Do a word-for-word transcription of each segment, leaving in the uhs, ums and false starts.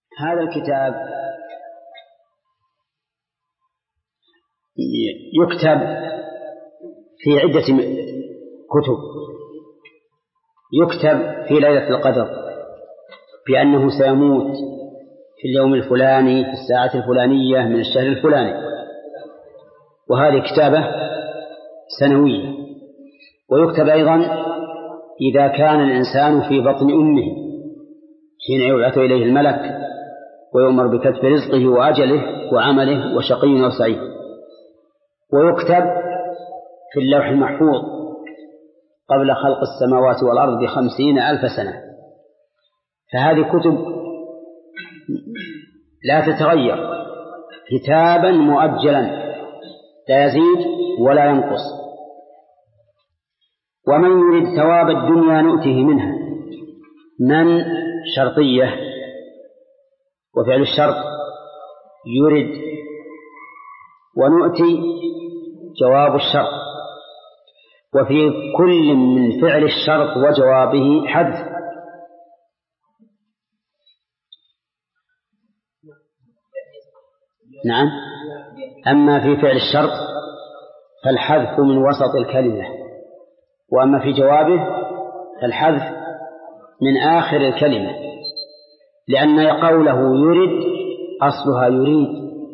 هذا الكتاب يكتب في عدة كتب. يكتب في ليلة القدر بأنه سيموت في اليوم الفلاني في الساعة الفلانية من الشهر الفلاني، وهذه كتابة سنوية. ويكتب أيضا إذا كان الإنسان في بطن أمه حين يبعث إليه الملك ويؤمر بكتب رزقه وأجله وعمله وشقي أو سعيد. ويكتب في اللوح المحفوظ قبل خلق السماوات والأرض بخمسين ألف سنة. فهذه كتب لا تتغير، كتابا مؤجلا لا يزيد ولا ينقص. ومن يريد ثواب الدنيا نؤته منها. من شرطية، وفعل الشرط يريد، ونؤتي جواب الشرط. وفي كل من فعل الشرط وجوابه حذف. نعم. أما في فعل الشرط فالحذف من وسط الكلمة، وأما في جوابه فالحذف من آخر الكلمة، لأن قوله يريد أصلها يريد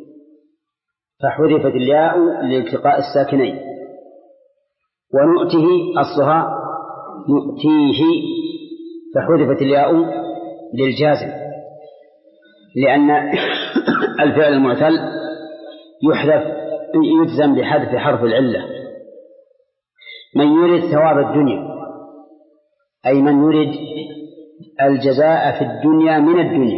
فحذفت الياء لالتقاء الساكنين. ونؤته أصلها نؤتيه فحذفت الياء للجازم، لأن الفعل المعتل يحذف يجزم بحذف حرف العلة. من يريد ثواب الدنيا أي من يريد الجزاء في الدنيا من الدنيا،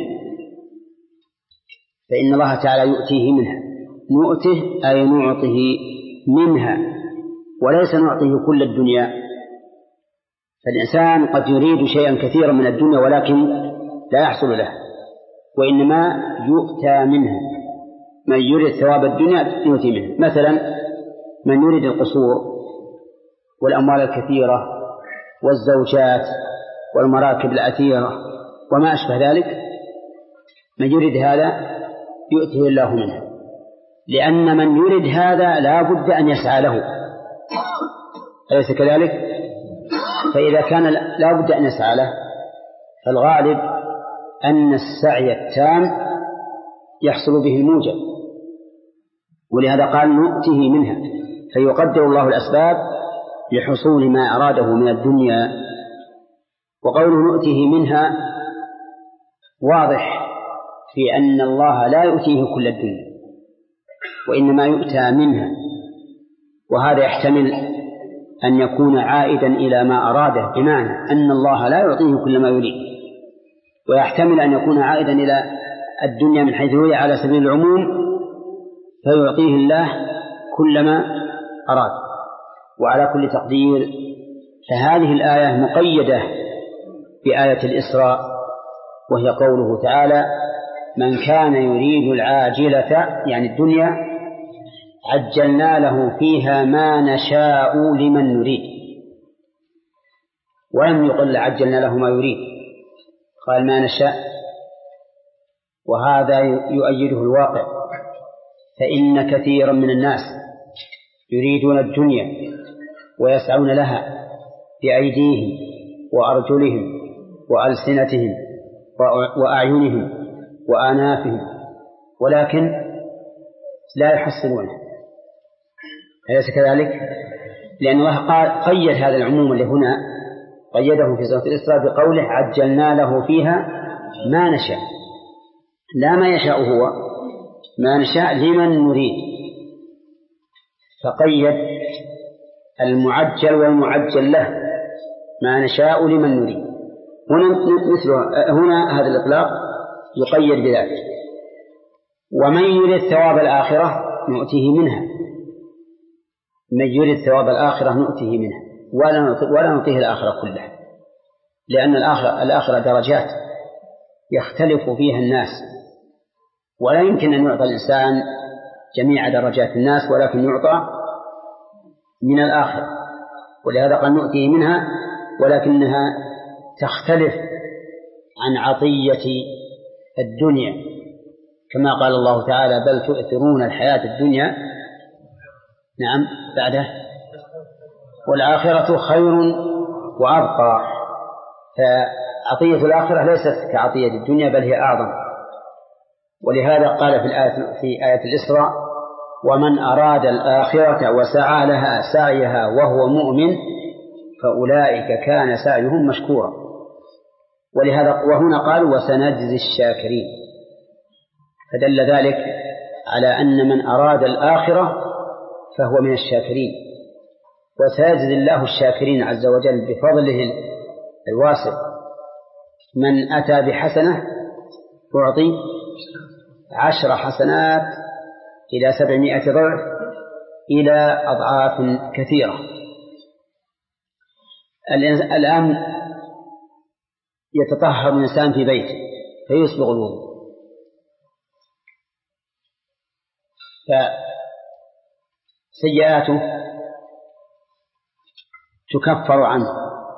فإن الله تعالى يؤتيه منها. نؤته أي نعطه منها، وليس نعطيه كل الدنيا. فالإنسان قد يريد شيئا كثيرا من الدنيا ولكن لا يحصل له، وإنما يؤتى منها. من يريد ثواب الدنيا يؤتي منها. مثلا من يريد القصور والأموال الكثيرة والزوجات والمراكب الأثيرة وما أشبه ذلك، من يريد هذا يؤتيه الله منها، لأن من يريد هذا لا بد أن يسعى له، أليس كذلك؟ فإذا كان لا بد أن يسعى له فالغالب أن السعي التام يحصل به الموجب، ولهذا قال نؤته منها. فيقدر الله الأسباب لحصول ما أراده من الدنيا. وقوله نؤته منها واضح في أن الله لا يؤتيه كل الدنيا، وإنما يؤتى منها. وهذا يحتمل أن يكون عائدا إلى ما أراده، بمعنى أن الله لا يعطيه كل ما يريد، ويحتمل أن يكون عائدا إلى الدنيا من حيث هي على سبيل العموم، فيعطيه الله كل ما أراد. وعلى كل تقدير فهذه الآية مقيدة بآية الإسراء، وهي قوله تعالى من كان يريد العاجلة يعني الدنيا عجلنا له فيها ما نشاء لمن نريد. ولم يقل عجلنا له ما يريد، قال ما نشاء، وهذا يؤيده الواقع. فإن كثيرا من الناس يريدون الدنيا ويسعون لها بأيديهم وأرجلهم وألسنتهم وأعينهم وآنافهم، ولكن لا يحصلونها، أليس كذلك؟ لأن الله قال قيد هذا العموم اللي هنا قيده في سورة الإسراء بقوله عجلنا له فيها ما نشاء، لا ما يشاء هو، ما نشاء لمن نريد. فقيد المعجل والمعجل له ما نشاء لمن نريد. هنا مثل هنا هذا الإطلاق يقيد بذلك. ومن يريد ثواب الآخرة نؤتيه منها. من يريد ثواب الآخرة نؤتيه منها ولا نعطيه الآخرة كلها، لأن الآخرة, الآخرة درجات يختلف فيها الناس، ولا يمكن أن يعطى الإنسان جميع درجات الناس، ولكن يعطى من الآخرة. ولهذا قال نؤتيه منها، ولكنها تختلف عن عطية الدنيا، كما قال الله تعالى بل تؤثرون الحياة الدنيا نعم بعده والآخرة خير وأبقى. فعطية الآخرة ليست كعطية الدنيا بل هي أعظم. ولهذا قال في الآية في آية الإسراء ومن أراد الآخرة وسعى لها سعيها وهو مؤمن فأولئك كان سعيهم مشكورا. ولهذا وهنا قال وسنجزي الشاكرين، فدل ذلك على أن من أراد الآخرة فهو من الشاكرين، وسيجزي الله الشاكرين عز وجل بفضله الواسع. من أتى بحسنة يعطي عشر حسنات إلى سبعمائة ضعف إلى أضعاف كثيرة. الآن يتطهر الإنسان في بيته فيسبغ الوضوء، فسيئاته تكفر عنه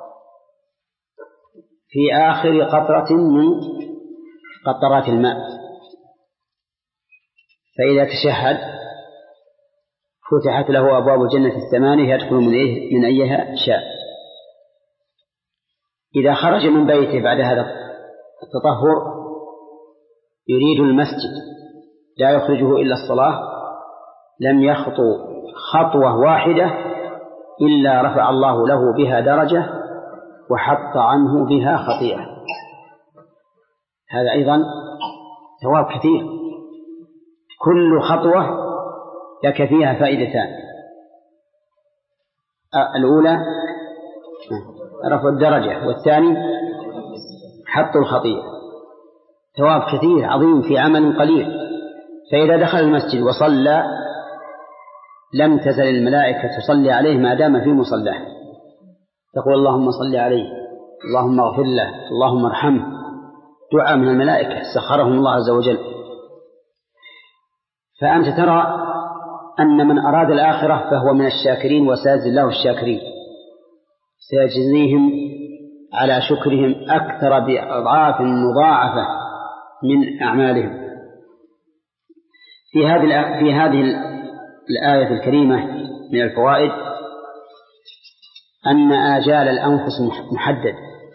في آخر قطرة من قطرات الماء. فإذا تشهد فتحت له أبواب الجنة الثمانية يدخل من أيها شاء. إذا خرج من بيته بعد هذا التطهر يريد المسجد لا يخرجه إلا الصلاة لم يخطو خطوة واحدة إلا رفع الله له بها درجة وحط عنه بها خطيئة. هذا أيضا ثواب كثير، كل خطوة لك فيها فائدتان: الأولى رفع الدرجة، والثاني حط الخطيئة. ثواب كثير عظيم في عمل قليل. فإذا دخل المسجد وصلى لم تزل الملائكة تصلي عليه ما دام في مصلاه، تقول اللهم صل عليه، اللهم اغفر له، اللهم ارحمه، دعاء من الملائكة سخرهم الله عز وجل. فأنت ترى أن من أراد الآخرة فهو من الشاكرين وسيجزي الله الشاكرين، سيجزيهم على شكرهم أكثر بأضعاف مضاعفة من أعمالهم. في هذه في هذه الآية الكريمة من الفوائد أن آجال الأنفس محدد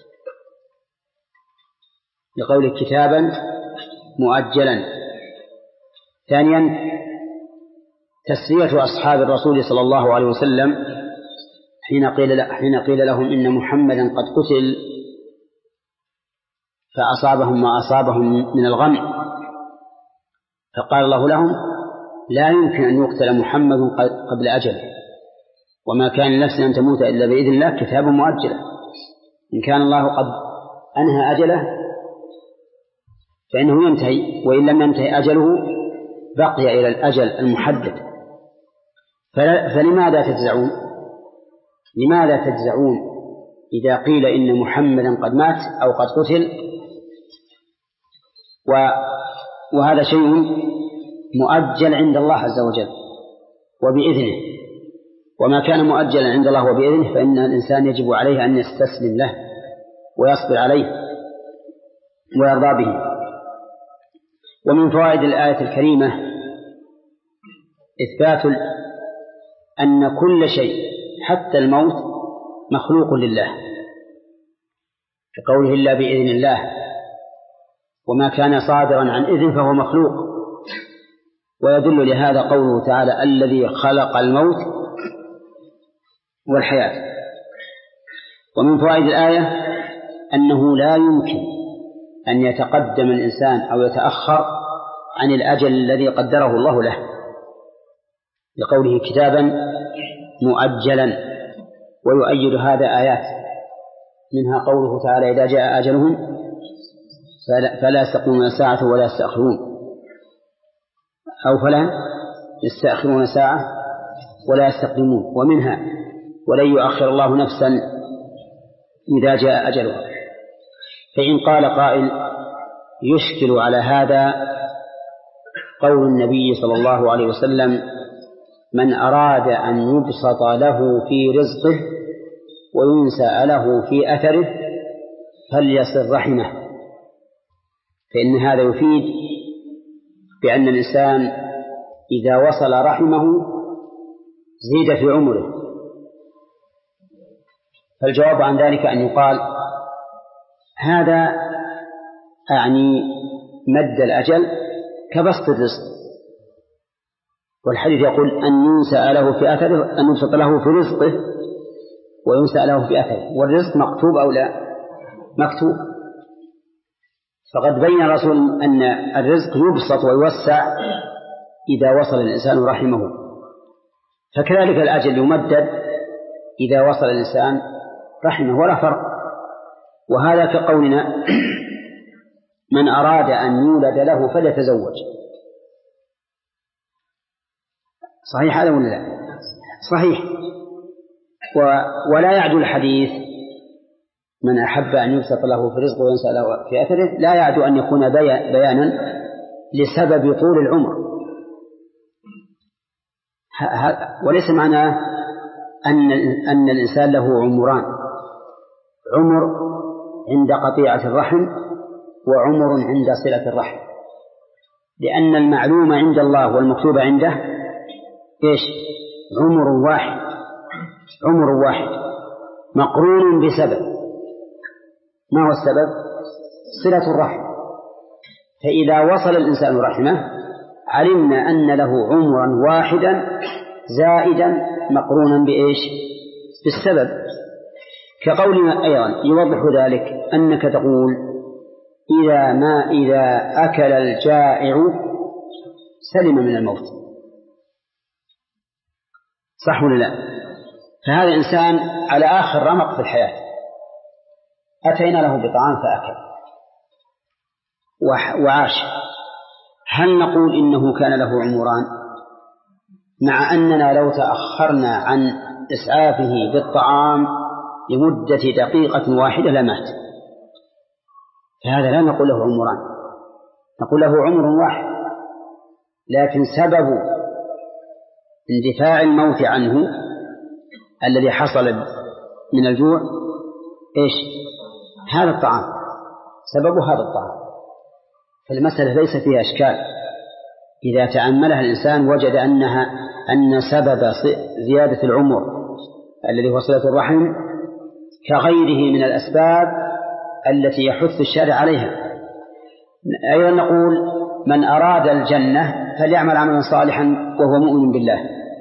لقول كتابا مؤجلا. ثانيا تسلية أصحاب الرسول صلى الله عليه وسلم حين قيل حين قيل لهم إن محمدا قد قتل فأصابهم ما أصابهم من الغم، فقال الله لهم لا يمكن أن يقتل محمد قبل أجله، وما كان نفس أن تموت إلا بإذن الله كتابا مؤجلا. إن كان الله قد أنهى أجله فإنه ينتهي، وإن لم ينتهي أجله بقي إلى الأجل المحدد. فلماذا تجزعون؟ لماذا تجزعون إذا قيل إن محمدا قد مات أو قد قتل؟ وهذا شيء مؤجل عند الله عز وجل وبإذنه، وما كان مؤجلا عند الله وبإذنه فإن الإنسان يجب عليه أن يستسلم له ويصبر عليه ويرضى به. ومن فوائد الآية الكريمة إثبات أن كل شيء حتى الموت مخلوق لله، كقوله إلا بإذن الله، وما كان صادرا عن إذن فهو مخلوق. ويدل لهذا قوله تعالى الذي خلق الموت والحياة. ومن فوائد الآية أنه لا يمكن أن يتقدم الإنسان أو يتأخر عن الأجل الذي قدره الله له، لقوله كتابا مؤجلا. ويؤيد هذا آيات منها قوله تعالى إذا جاء أجلهم فلا يستقدمون ساعة ولا يستأخرون، أو فلا يستأخرون ساعة ولا يستقدمون. ومنها ولن يؤخر الله نفسا إذا جاء أجلها. فإن قال قائل يشكل على هذا قول النبي صلى الله عليه وسلم من أراد أن يبسط له في رزقه وينسأ له في أثره فليصل رحمه. فإن هذا يفيد بأن الإنسان إذا وصل رحمه زيد في عمره. فالجواب عن ذلك أن يقال هذا أعني مد الأجل كبسط الرزق، والحديث يقول أن ينسأ له في أثره، أن يبسط له في رزقه وينسأ له في أثره، والرزق مكتوب أو لا؟ مكتوب. فقد بين الرسول أن الرزق يبسط ويوسع إذا وصل الإنسان رحمه، فكذلك الأجل يمدد إذا وصل الإنسان رحمه، ولا فرق. وهذا كقولنا من أراد أن يولد له فليتزوج. صحيح هذا ولا لا؟ صحيح. ولا يعدو الحديث من أحب أن يبسط له في رزقه وينسأ له في أثره، لا يعدو أن يكون بيانا لسبب طول العمر، وليس معناه أن أن الإنسان له عمران: عمر عند قطيعة الرحم وعمر عند صلة الرحم، لأن المعلوم عند الله والمكتوب عنده إيش؟ عمر واحد، عمر واحد مقرون بسبب. ما هو السبب؟ صلة الرحم. فإذا وصل الإنسان رحمه علمنا أن له عمرا واحدا زائدا مقرونا بإيش؟ بالسبب. كقولنا أيضا يوضح ذلك أنك تقول إذا ما إذا أكل الجائع سلم من الموت. صح ولا لا؟ فهذا إنسان على آخر رمق في الحياة، أتينا له بطعام فأكل وعاش، هل نقول إنه كان له عمران؟ مع أننا لو تأخرنا عن إسعافه بالطعام لمدة دقيقة واحدة لمات، فهذا لا نقول له عمران، نقول له عمر واحد، لكن سبب اندفاع الموت عنه الذي حصل من الجوع إيش؟ هذا الطعام، سبب هذا الطعام. فالمسألة ليس فيها إشكال، إذا تأملها الإنسان وجد أنها أن سبب زيادة العمر الذي هو صلة الرحم كغيره من الأسباب التي يحث الشارع عليها. أيضا نقول من أراد الجنة فليعمل عملا صالحا وهو مؤمن بالله.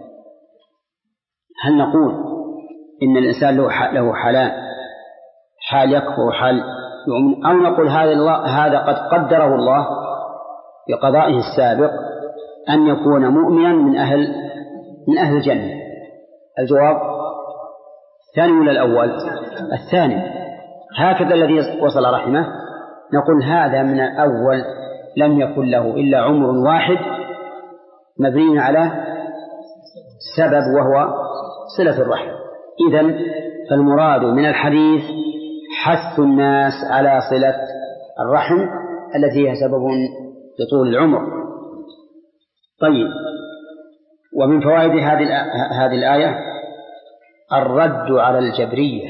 هل نقول إن الإنسان له حالان، حال يكفر وحال يؤمن، أو نقول هذا الله هذا قد قدره الله بقضائه السابق أن يكون مؤمنا من أهل من أهل الجنة؟ الجواب الثاني ولا الأول؟ الثاني. هكذا الذي وصل رحمه نقول هذا من الأول لم يكن له إلا عمر واحد مبني على سبب وهو صلة الرحم. إذن فالمراد من الحديث حث الناس على صلة الرحم التي هي سبب لطول العمر. طيب، ومن فوائد هذه هذه الآية الرد على الجبرية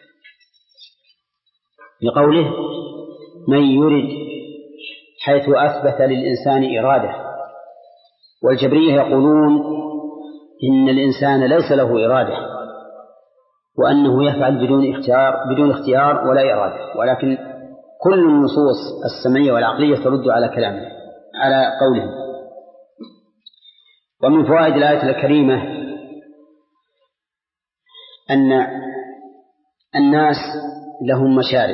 بقوله من يرد، حيث أثبت للإنسان إرادة. والجبرية يقولون إن الإنسان ليس له إرادة، وأنه يفعل بدون اختيار بدون اختيار ولا إرادة، ولكن كل النصوص السمعية والعقلية ترد على كلامه على قوله. ومن فوائد الآية الكريمة أن الناس لهم مشارب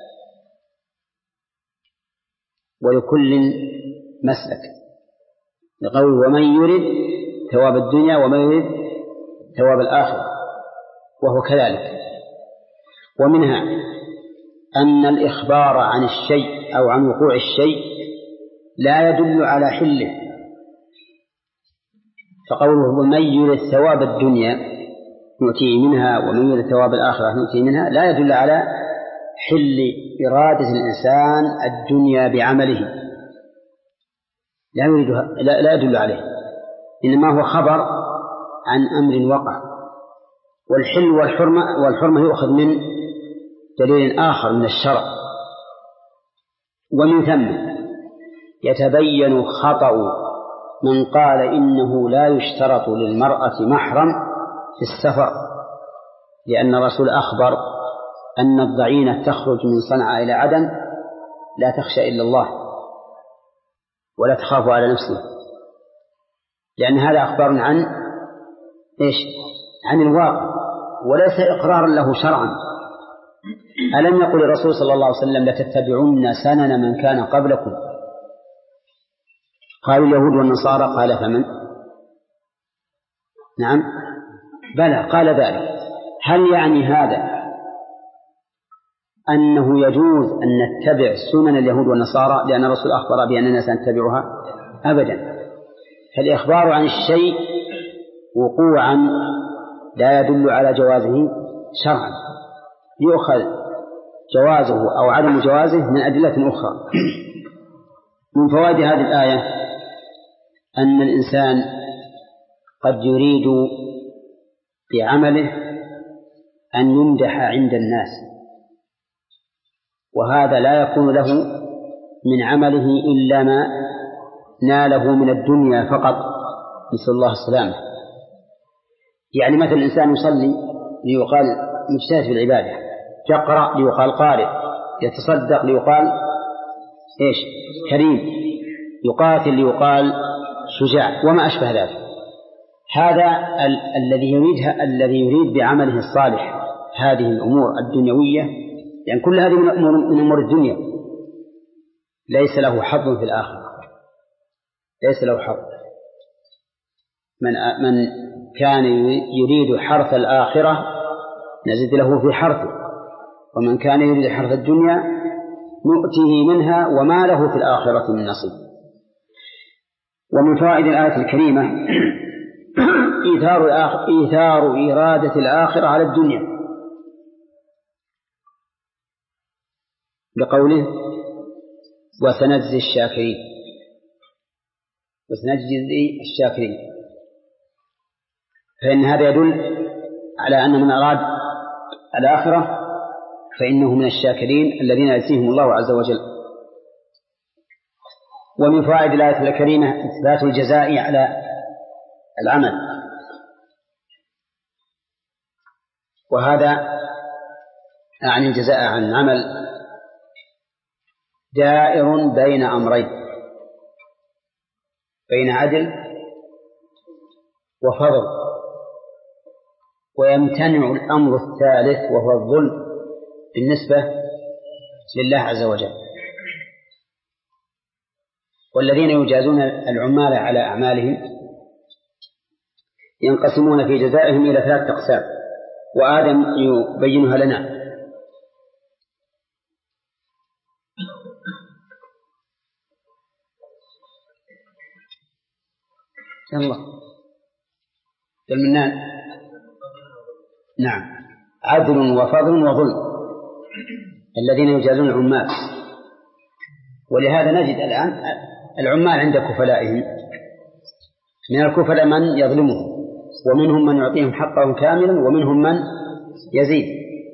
ولكل مسلك، لقول ومن يرد ثواب الدنيا ومن يرد ثواب الآخرة، وهو كذلك. ومنها أن الإخبار عن الشيء أو عن وقوع الشيء لا يدل على حله، فقوله ومن يرد ثواب الدنيا نؤتيه منها ومن يرد ثواب الآخرة نؤتيه منها لا يدل على حل إرادة الإنسان الدنيا بعمله، لا يريدها، لا, لا يدل عليه، إنما هو خبر عن أمر وقع. والحل والحرمة والحرمة يؤخذ من دليل آخر من الشرع. ومن ثم يتبين خطأ من قال إنه لا يشترط للمرأة محرم في السفر، لأن الرسول أخبر أن الضعينة تخرج من صنعاء إلى عدن لا تخشى إلا الله ولا تخاف على نفسه، لأن هذا أخبار عن إيش؟ عن الواقع وليس إقرارا له شرعا. ألم يقل الرسول صلى الله عليه وسلم لتتبعن سنن من كان قبلكم؟ قالوا اليهود والنصارى، قال فمن؟ نعم بلى قال ذلك. هل يعني هذا أنه يجوز أن نتبع سنن اليهود والنصارى لأن الرسول أخبر بأننا سنتبعها؟ أبدا. فالإخبار عن الشيء وقوعا لا يدل على جوازه شرعا، يؤخذ جوازه أو عدم جوازه من أدلة أخرى. من فوائد هذه الآية أن الإنسان قد يريد بعمله أن يمدح عند الناس، وهذا لا يكون له من عمله إلا ما ناله من الدنيا فقط، نسأل الله السلامة. يعني مثل الإنسان يصلي ليقال مجتهد في العبادة، يقرأ ليقال قارئ، يتصدق ليقال إيش؟ كريم، يقاتل ليقال شجاع، وما أشبه ذلك. هذا ال- الذي يريدها الذي يريد بعمله الصالح هذه الأمور الدنيوية، يعني كل هذه من أمور, من أمور الدنيا، ليس له حظ في الآخرة، ليس له حظ. من من كان يريد حرث الآخرة نزد له في حرثه، ومن كان يريد حرث الدنيا نؤتيه منها وما له في الآخرة من نصيب. ومن فوائد الآية الكريمة إيثار, إيثار إرادة الآخرة على الدنيا، بقوله وسنجزي الشاكرين، وسنجزي الشاكرين، فإن هذا يدل على أن من أراد الآخرة فإنه من الشاكرين الذين يجزيهم الله عز وجل. ومن فوائد الآية الكريمة إثبات الجزاء على العمل، وهذا يعني الجزاء عن العمل دائر بين أمرين، بين عدل وفضل، ويمتنع الأمر الثالث وهو الظلم بالنسبة لله عز وجل. والذين يجازون العمال على أعمالهم ينقسمون في جزائهم إلى ثلاثة أقسام، وآدم يبينها لنا. الله المنان، نعم، عدل وفضل وظلم، الذين يجازون العمال. ولهذا نجد الآن العمال عند كفلائهم، من الكفلاء من يظلمهم، ومنهم من يعطيهم حقهم كاملا، ومنهم من يزيد.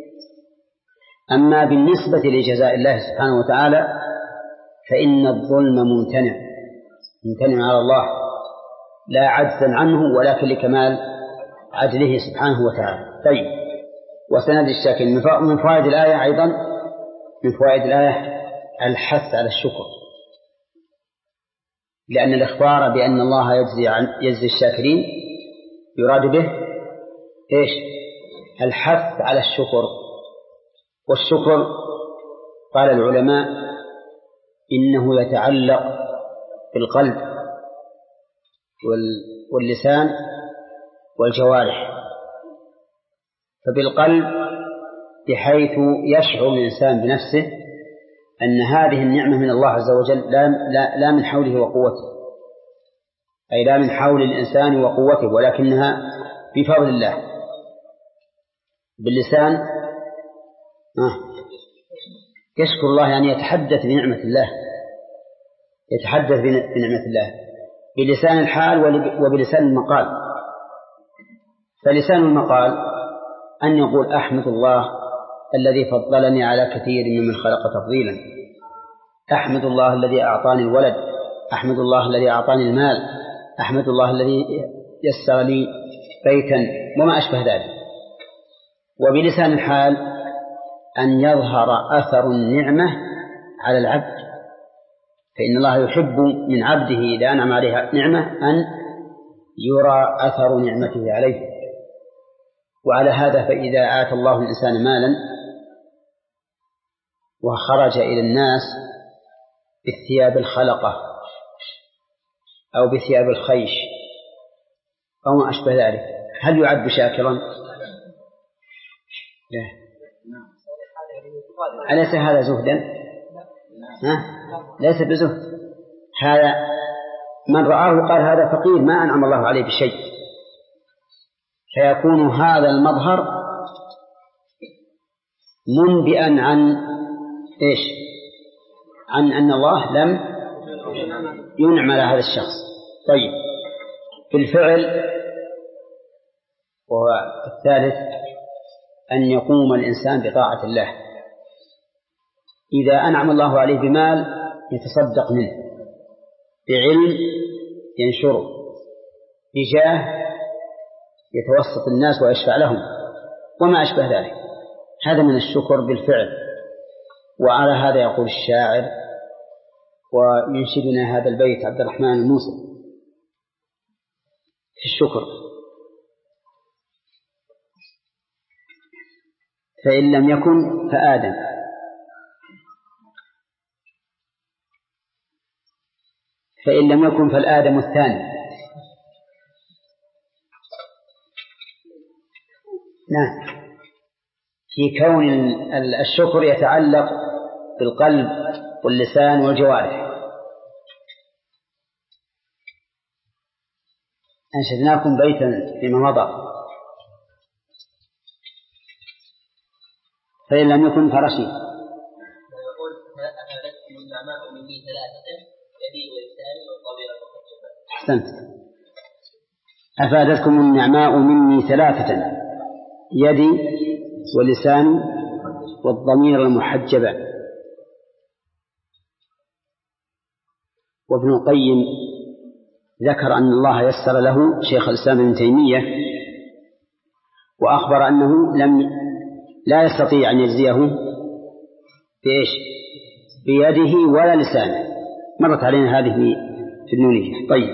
أما بالنسبة لجزاء الله سبحانه وتعالى فإن الظلم ممتنع ممتنع على الله، لا عجزا عنه ولكن لكمال عدله سبحانه وتعالى. طيب، وسند الشاكر. من فوائد الآية أيضا من فوائد الآية الحث على الشكر، لأن الإخبار بأن الله يجزي عن يجزي الشاكرين يراد به إيش؟ الحث على الشكر. والشكر قال العلماء إنه يتعلق بالقلب واللسان والجوارح. فبالقلب بحيث يشعر الإنسان بنفسه أن هذه النعمة من الله عز وجل، لا, لا, لا من حوله وقوته، أي لا من حول الإنسان وقوته، ولكنها بفضل الله. باللسان آه. يشكر الله، يعني يتحدث بنعمة الله، يتحدث بنعمة الله بلسان الحال وبلسان المقال. فلسان المقال أن يقول أحمد الله الذي فضلني على كثير ممن خلق تفضيلا، أحمد الله الذي أعطاني الولد، أحمد الله الذي أعطاني المال، أحمد الله الذي يسر لي بيتا وما أشبه ذلك. وبلسان الحال أن يظهر أثر النعمة على العبد، فإن الله يحب من عبده إذا أنعم عليه نعمة أن يرى أثر نعمته عليه. وعلى هذا فإذا آتى الله الإنسان مالا وخرج إلى الناس بالثياب الخلقة أو بثياب الخيش أو ما أشبه ذلك، هل يعد شاكرا؟ لا. أليس هذا زهدا؟ ها؟ ليس بزهد، هذا من رآه قال هذا فقير ما أنعم الله عليه بشيء، فيكون هذا المظهر منبئا عن إيش؟ عن أن الله لم ينعم على هذا الشخص. طيب، بالفعل وهو الثالث أن يقوم الإنسان بطاعة الله. إذا أنعم الله عليه بمال يتصدق منه، بعلم ينشره، بجاه يتوسط الناس ويشفع لهم وما أشبه ذلك، هذا من الشكر بالفعل. وعلى هذا يقول الشاعر وينشدنا هذا البيت عبد الرحمن الموسى في الشكر: فإن لم يكن فآدم، فإن لم يكن فالآدم الثاني. نعم، في كون الشكر يتعلق بالقلب واللسان والجوارح. أنشدناكم بيتا فيما مضى: فإن لم يكن فرشي. أحسنت، أفادتكم النعماء مني ثلاثة: يدي ولساني والضمير المحجبة. وابن القيم ذكر أن الله يسر له شيخ الإسلام ابن تيمية، وأخبر أنه لم لا يستطيع أن يجزيه بإيش؟ بيده ولا لسانه. مرت علينا هذه في النونية. طيب،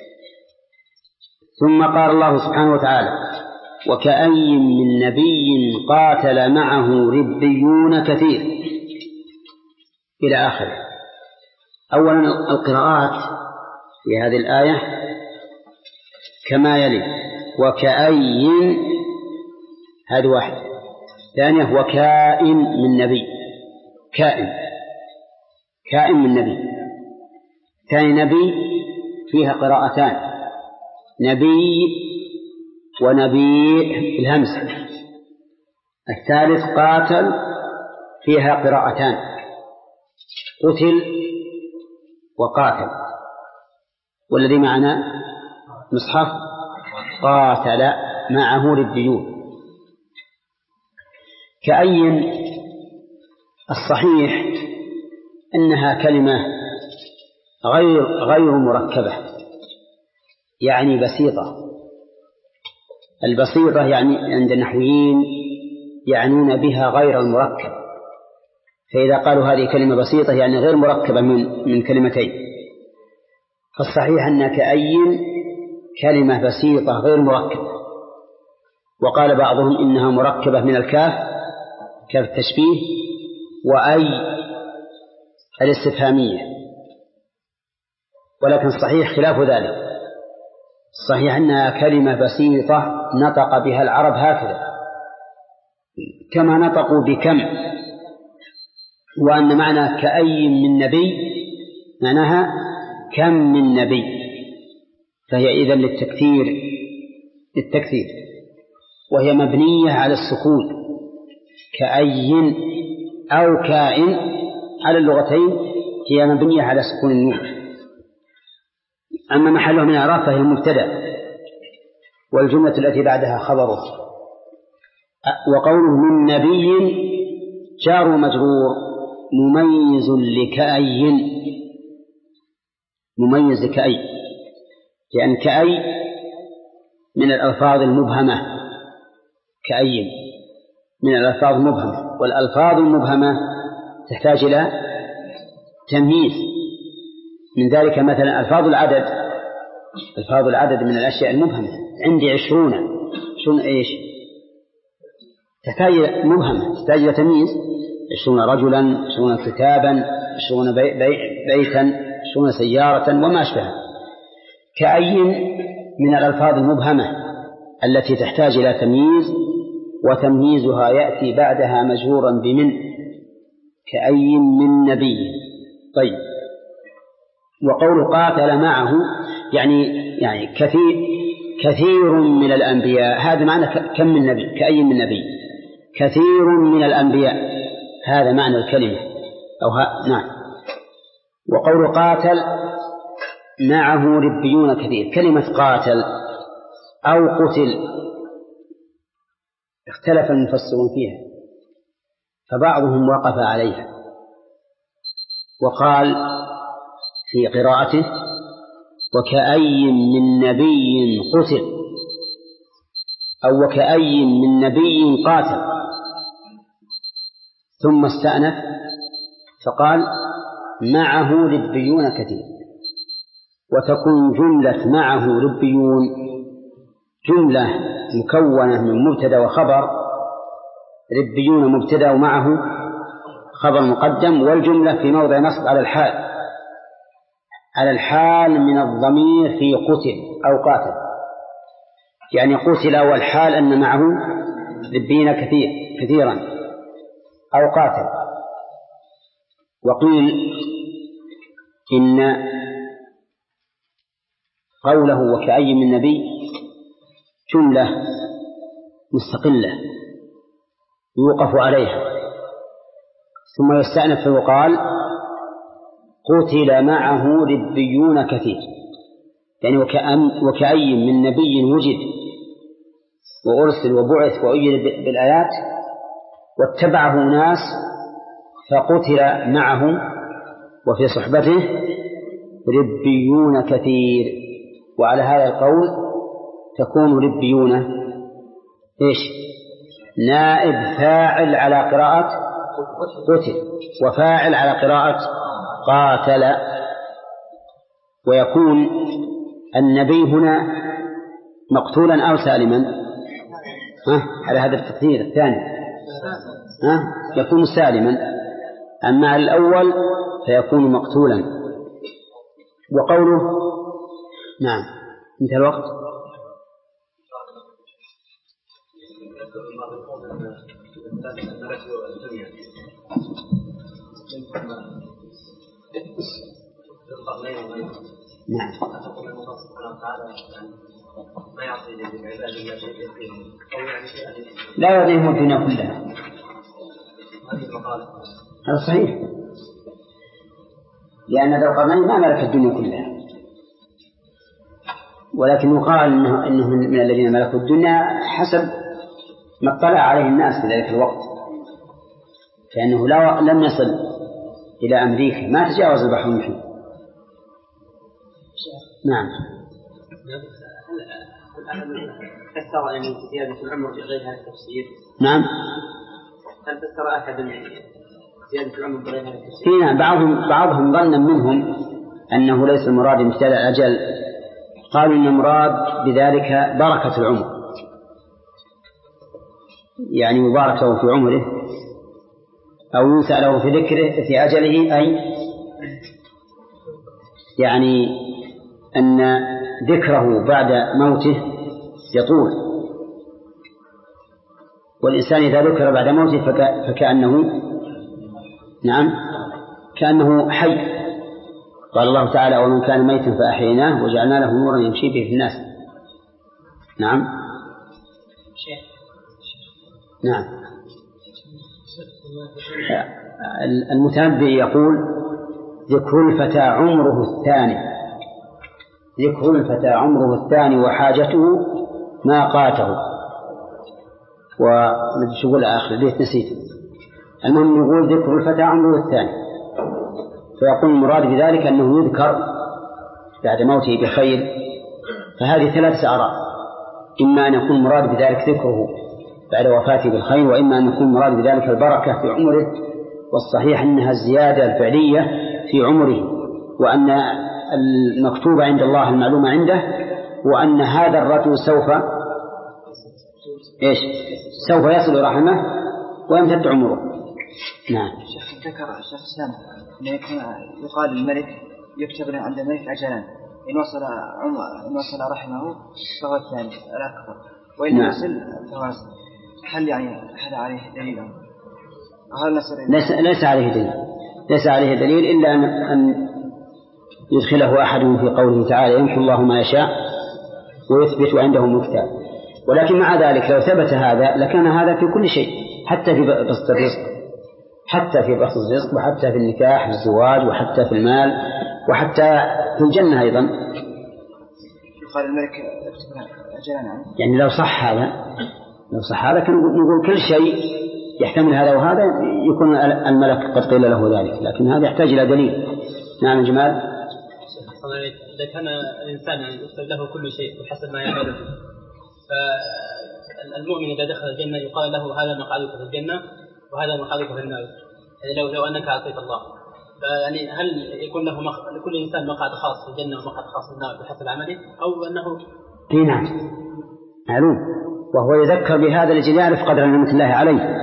ثم قال الله سبحانه وتعالى: وكأي من نبي قاتل معه ربيون كثير، إلى آخره. أولا القراءات في هذه الآية كما يلي: وكأي، هذه واحد. ثانية: وكائن من نبي، كائن كائن من نبي. ثاني نبي فيها قراءتان: نبي ونبي بالهمزة. الثالث قاتل فيها قراءتان: قتل وقاتل. والذي معنا مصحف قاتل معه ربيون. كأي الصحيح إنها كلمة غير غير مركبة، يعني بسيطة. البسيطة يعني عند النحويين يعنون بها غير المركب، فإذا قالوا هذه كلمة بسيطة يعني غير مركبة من من كلمتين. فالصحيح أن كأي كلمة بسيطة غير مركبة. وقال بعضهم إنها مركبة من الكاف، كاف التشبيه، وأي الاستفهامية، ولكن الصحيح خلاف ذلك. الصحيح أنها كلمة بسيطة نطق بها العرب هكذا كما نطقوا بكم، وأن معنى كأي من نبي معناها كم من نبي، فهي إذن للتكثير للتكثير وهي مبنية على السكون، كأي أو كائن على اللغتين هي مبنية على سكون النون. أما محلها من إعراب فهي مبتدأ، والجملة التي بعدها خبره. وقوله من نبي جار مجرور مميز لكأي، مميز لكأي، لأن كأي من الألفاظ المبهمة، كأي من الألفاظ المبهمة، والألفاظ المبهمة تحتاج إلى تمييز. من ذلك مثلا ألفاظ العدد، ألفاظ العدد من الأشياء المبهمة. عندي عشرون، عشرون إيش؟ تحتاج مبهمة، تحتاج إلى تمييز. عشرون رجلا، عشرون كتابا، عشرون بي بي بيتا، عشرون سيارة وما أشبه. كأي من الألفاظ المبهمة التي تحتاج إلى تمييز، وتمييزها يأتي بعدها مجرورا بمن، كأي من نبي. طيب، وقول قاتل معه يعني يعني كثير كثير من الأنبياء، هذا معنى كم من نبي، كأي من نبي، كثير من الأنبياء، هذا معنى الكلمة أو ها نعم. وقول قاتل معه ربيون كثير، كلمة قاتل أو قتل اختلف المفسرون فيها، فبعضهم وقف عليها وقال في قراءته وكأي من نبي قتل، أو وكأي من نبي قاتل، ثم استأنف فقال معه ربيون كثير. وتكون جملة معه ربيون جملة مكونة من مبتدأ وخبر، ربيون مبتدأ ومعه خبر مقدم، والجملة في موضع نصب على الحال، على الحال من الضمير في قتل أو قاتل، يعني قتل والحال أن معه ربيون كثير كثيرا أو قاتل. وقيل إن قوله وكأي من نبي جملة مستقلة يوقف عليها، ثم يستأنف فيقال قتل معه ربيون كثير، يعني وكأي من نبي وجد وأرسل وبعث وأيد بالآيات واتبعه ناس فقتل معه وفي صحبته ربيون كثير. وعلى هذا القول تكون ربيون إيش؟ نائب فاعل على قراءة قتل، وفاعل على قراءة قاتل. ويكون النبي هنا مقتولا أو سالما؟ ها؟ على هذا التقدير الثاني ها؟ يكون سالما، أما على الأول فيكون مقتولا. وقوله نعم انتهى الوقت. نعم. لا يعطيهم الدنيا كلها، هذا صحيح، لأن ذو القرنين ما ملك الدنيا كلها، ولكن يقال إنه, إنه من الذين ملكوا الدنيا حسب ما اطلع عليه الناس في ذلك الوقت، فإنه لم يصل إلى أمريكا، ما تجاوز البحر المحيط. نعم. فسر أن زيادة العمر بغير هذا التفسير؟ نعم. هل فسر أحد زيادة العمر بغير هذا التفسير؟ نعم. بعضهم بعضهم ظن منهم أنه ليس المراد امتداد الأجل، قالوا إن المراد بذلك بركة العمر، يعني مباركة في عمره، أو ينسى له في ذكره في أجله، أي يعني أن ذكره بعد موته يطول، والإنسان إذا ذكر بعد موته فك... فكأنه نعم كأنه حي. قال الله تعالى ومن كان ميتا فأحييناه وجعلنا له نورا يمشي به في الناس. نعم نعم. المتنبي يقول ذكر الفتى عمره الثاني، ذكر الفتى عمره الثاني وحاجته ما قاته، ومدش يقول آخر البيت نسيته. المهم يقول ذكر الفتى عمره الثاني، فيقول المراد بذلك أنه يذكر بعد موته بخير، فهذه ثلاثة آراء: إما أن يكون مراد بذلك ذكره بعد وفاته بالخير، وإما أن يكون مراد بذلك البركة في عمره، والصحيح أنها الزيادة الفعلية في عمره، وأن المكتوب عند الله المعلومة عنده، وأن هذا الرجل سوف إيش سوف يصل رحمه ويمتد عمره. نعم. شيخ ذكر الشيخ الإسلام أن يقال الملك يكتب عند الملك أجلان، إن وصل عمر إن وصل رحمه فهو الثاني الأكبر، وإن نعم. وصل فهو أصل. هل يعني هل عليه دليل؟ ليس ليس عليه دليل ليس عليه دليل إلا أن, أن يدخله أحدهم في قوله تعالى: يمحو الله ما يشاء ويثبت عنده الكتاب. ولكن مع ذلك لو ثبت هذا لكان هذا في كل شيء، حتى في بسط الرزق، حتى في بسط الرزق، وحتى في النكاح والزواج، وحتى في المال، وحتى في الجنة أيضا. يقال الملك يكتب أجلان، يعني لو صح هذا لو صح هذا كان نقول كل شيء يحتمل هذا وهذا يكون الملك قد قيل له ذلك، لكن هذا يحتاج إلى دليل. نعم جمال. إذا كان الإنسان يكتب له كل شيء بحسب ما يعمله، فالمؤمن إذا دخل الجنة يقال له: هذا مقعدك في الجنة وهذا مقعدك في النار. يعني لو لو أنك عصيت الله، فيعني هل يكون له مخ... لكل إنسان مقعد خاص في الجنة ومقعد خاص في النار بحسب عمله، أو أنه؟ نعم معلوم، وهو يذكر بهذا لجل يعرف قدر نعمة الله عليه.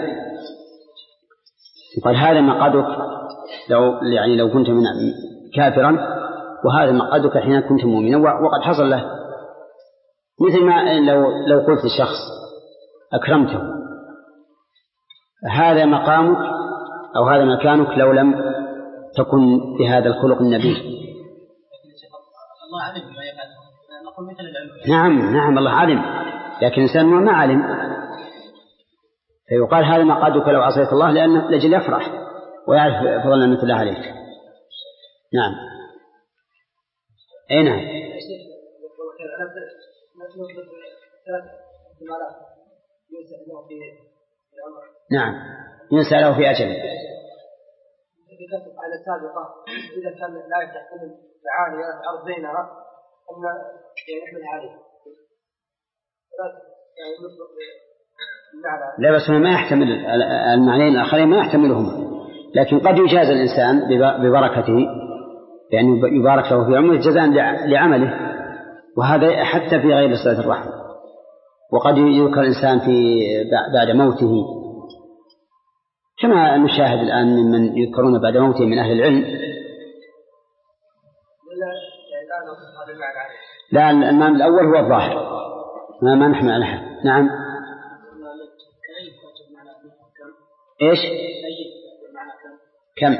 يقال: هذا مقعدك لو يعني لو كنت من كافرا، وهذا مقعدك حين كنت مؤمنا، وقد حصل له. مثل ما لو لو قلت لشخص أكرمته: هذا مقامك أو هذا مكانك لو لم تكن بهذا الخلق النبيل. الله علم ما يفعل، نقول مثل العلم. نعم نعم الله علم، لكن الإنسان ما علم، فيقال: هذا مقعدك لو عصيت الله، لأن لجل يفرح ويعرف فضل نعمة الله عليك. نعم. أي نعم. نعم ينسى له في أجل. ذكرت على السابقة إذا كان لا يحتمل معاني الأرض بينها أن يحمل عليه لا، بس ما يحتمل المعنيين الآخرين، ما يحتملهما، لكن قد يجاز الإنسان ببركته، يعني يبارك له في عمره جزاء لعمله، وهذا حتى في غير صلة الرحم. وقد يذكر الإنسان في بعد موته، كما نشاهد الآن ممن يذكرون بعد موته من أهل العلم. لا، المعنى الأول هو الظاهر، ما ما نحمل على حد. نعم. إيش؟ كم؟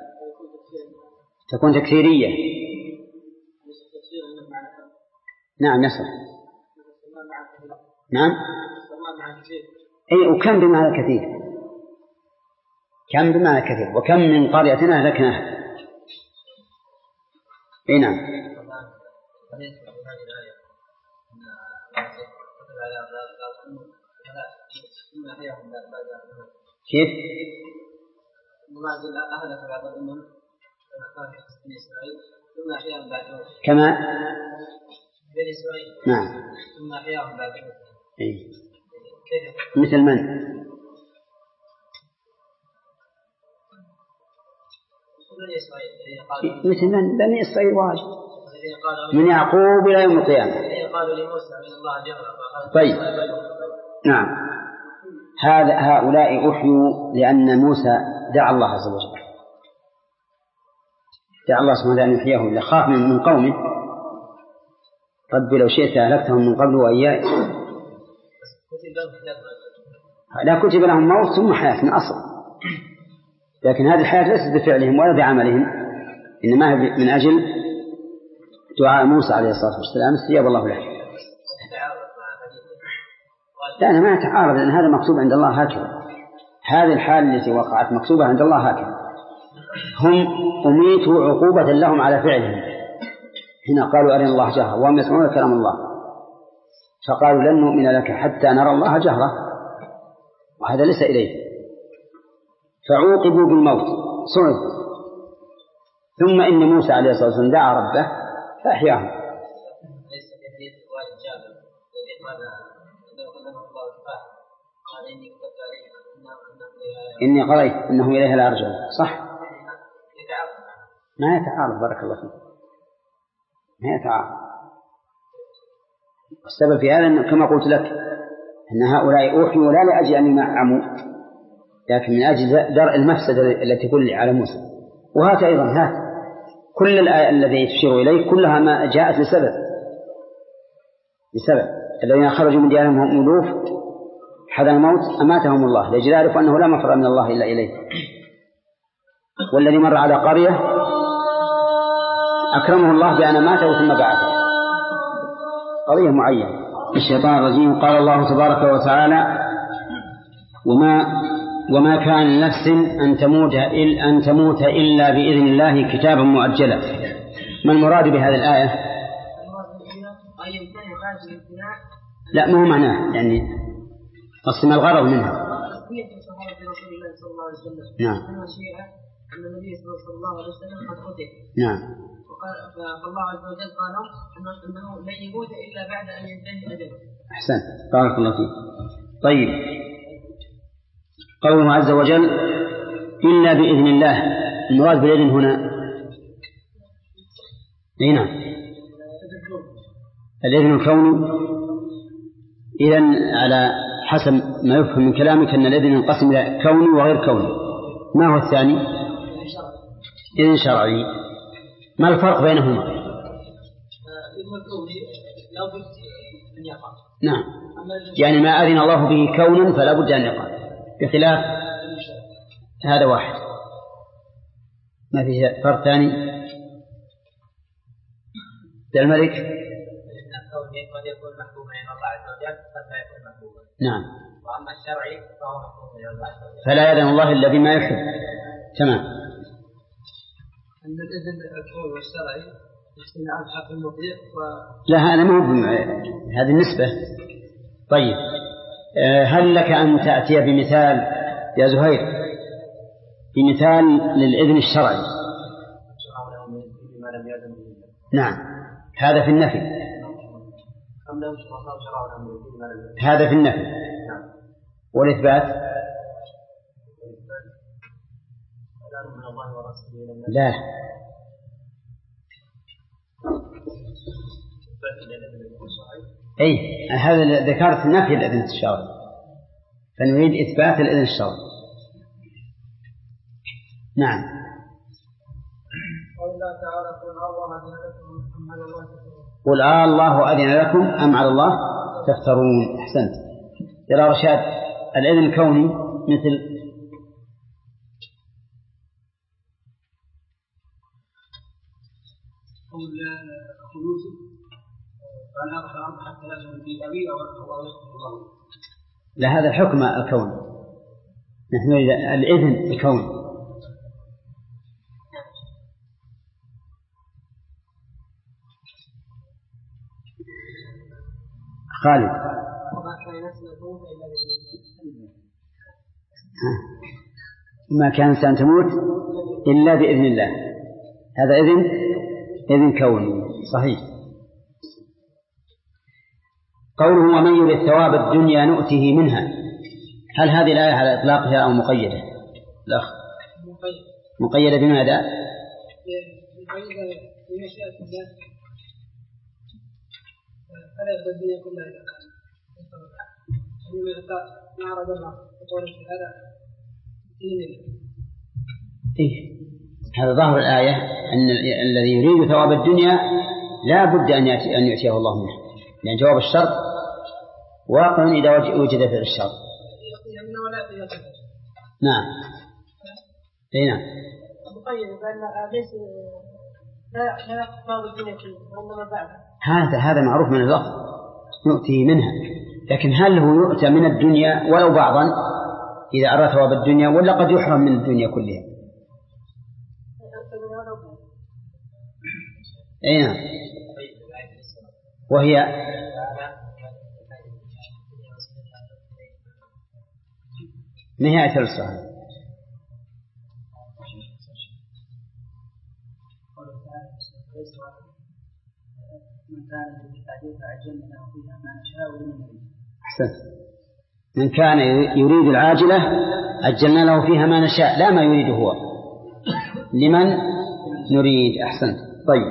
تكون تكثيرية. نعم يصح. نعم. أي وكم بمعنى كثير، كم بمعنى كثير، وكم من قرية أهلكناها. أي نعم. كيف؟ كما نعم. إيه. مثل من؟ مثل من؟ بني إسرائيل واجب من يعقوب إلى يوم القيامة. طيب نعم. هذا هؤلاء أحيوا لأن موسى دعا الله عز وجل، دعا الله سبحانه أن يحييهم، لخاف من قومه: ربي لو شئت أهلكتهم من قبل وإياي. لا كتب لهم موت ثم حياة من أصل، لكن هذه الحياة ليست بفعلهم ولا بعملهم، إنما من أجل دعاء موسى عليه الصلاة والسلام استجاب الله له. لا أنا ما أتعارض، لأن هذا مكتوب عند الله هكذا، هذه الحال التي وقعت مكتوبة عند الله هكذا. هم أميتوا عقوبة لهم على فعلهم، هنا قالوا أرنا الله جهرة وهم يسمعون كلام الله، فقالوا لن نؤمن لك حتى نرى الله جهرة، وهذا ليس إليه، فعوقبوا بالموت صعد. ثم إن موسى عليه الصلاة والسلام دعا ربه فأحياهم. ليس بحديث الوالد جابر الذي قال لو كلمه الله الفاحل قال إني كتبت عليه إني قريت إنهم إليها لا يرجعون. صح؟ ما يتعارض. بارك الله فيك. ما يتعارض. السبب في هذا كما قلت لك أن هؤلاء أوحيوا لا لأجل أن ينعموا لكن من أجل درء المفسدة التي تكون على موسى. وهات أيضا هات كل الآية الذي تشير إليه كلها ما جاءت لسبب لسبب الذين خرجوا من ديارهم هم ألوف حذر الموت أماتهم الله لأجل يعرفوا أنه لا مفر من الله إلا إليه. والذي مر على قرية أكرمه الله بأن ماته ثم بعثه. قضية معينة. الشيطان الرجيم. قال الله تبارك وتعالى وما وما كان لنفس أن تموت إلا أن تموت إلا بإذن الله كتابا مؤجلا. ما المراد بهذه الآية؟ لا ما هو معناه يعني أصل ما الغرض منها. نعم. أن النبي صلى الله عليه وسلم قد قتل. نعم. فالله عز وجل قال أنه لن يموت إلا بعد أن ينتهي أجله. أحسن. بارك الله فيك. طيب قوله عز وجل إلا بإذن الله. المراد بالإذن هنا هنا الإذن الكوني. إذن على حسب ما يفهم من كلامك أن الإذن ينقسم إلى كوني وغير كوني. ما هو الثاني؟ إذن شرعي. ما الفرق بينهما؟ نعم. يعني ما أذن الله به كونا فلا بد أن يقع بخلاف هذا واحد. ما فيه فرق ثاني. الملك قد يكون محكوما من الله عز وجل قد لا يكون محكوما. نعم. وأما الشرعي فهو محكوم من الله عز وجل. فلا يأذن الله إلا بما يحب. تمام. أن الإذن الكوني والشرعي يحتمل عن حق المطيع و... لا هذا ما هو هذه النسبة. طيب هل لك أن تأتي بمثال يا زهير بمثال للإذن الشرعي؟ نعم هذا في النفي. هذا في النفي. والإثبات لا. أي هذا ذكرت نفي الإذن الشرعي فنريد إثبات الإذن الشرعي. نعم. قل آه الله أذن لكم أم على الله تفترون. أحسنت. يرى رشاد الإذن الكوني مثل لا هذا الحكم الكوني. نحن الإذن الكوني. خالد ما كان إنسان تموت إلا بإذن الله. هذا إذن إذن كوني صحيح. قوله ومن يريد ثواب الدنيا نؤته منها. هل هذه الآية على إطلاقها أو مقيدة؟ لا مقيدة بماذا؟ مقيدة بمشيئة الله فلا يبدأ الدنيا كلها إلى ما أراد الله يقول هذا إيه هذا ظاهر الآية أن الذي يريد ثواب الدنيا لا بد أن يأتي أن يؤتيه الله منه لأن جواب الشرط واقع إذا وجد في الشرط. نعم. أي نعم. مقيد بأن ليس لا لا ثواب الدنيا كلها وإنما بعد. هذا هذا معروف من اللفظ نؤتيه منها لكن هل هو يؤتى من الدنيا ولو بعضا إذا أراد ثواب الدنيا ولا قد يحرم من الدنيا كلها؟ أي نعم. وهي نهاية الصلاة. أحسنت. من كان يريد العاجلة عجلنا له فيها ما نشاء، لا ما يريد هو، لمن نريد. أحسنت. طيب،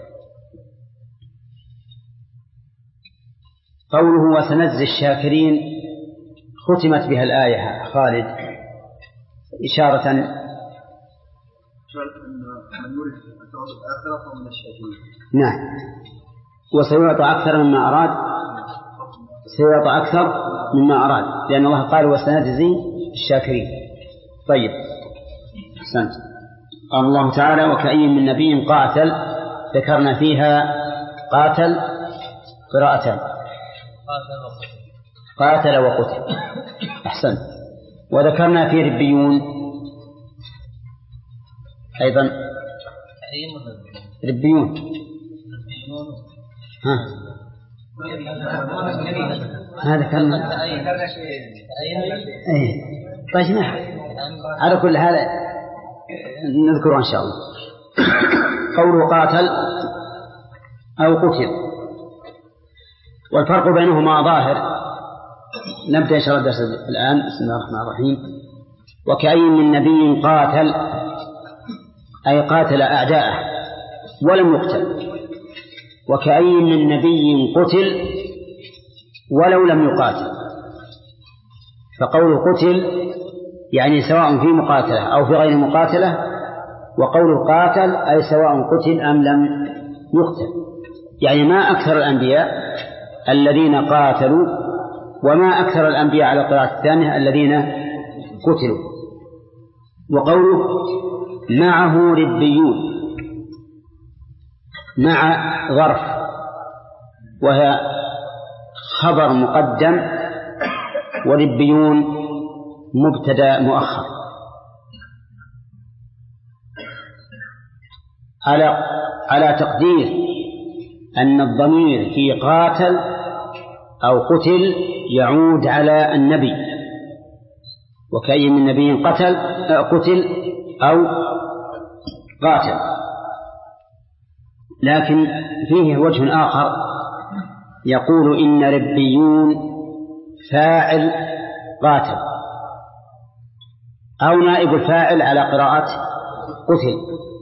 قوله وسنجزي الشاكرين ختمت بها الآية خالد إشارة من يريد الثواب الآخرة فمن الشاكرين. نعم، وسيعطى أكثر مما أراد، سيعطى أكثر مما أراد، لأن الله قال وسنجزي الشاكرين. طيب، أحسنت. قال الله تعالى وكأي من نبي قاتل، ذكرنا فيها قاتل قراءتان، قاتل وقتل. أحسنت. وذكرنا في ربيون أيضا، ربيون ها هذا كان ايه. طيب على كل حال نذكره إن شاء الله. قوله قاتل أو قتل، والفرق بينهما ظاهر. نبدأ إن شاء الله الدرس الآن. بسم الله الرحمن الرحيم. وكأي من نبي قاتل، أي قاتل أعداءه ولم يقتل، وكأي من نبي قتل ولو لم يقاتل. فقول قتل يعني سواء في مقاتلة أو في غير مقاتلة، وقول قاتل أي سواء قتل أم لم يقتل. يعني ما أكثر الأنبياء الذين قاتلوا، وما أكثر الأنبياء على القراءة الثانية الذين قتلوا. وقوله معه ربيون، مع ظرف وهي خبر مقدم، وربيون مبتدأ مؤخر، على على تقدير أن الضمير في قاتل أو قتل يعود على النبي، وكأي من نبي قتل قتل أو قاتل. لكن فيه وجه آخر يقول إن ربيون فاعل قاتل، أو نائب الفاعل على قراءة قتل،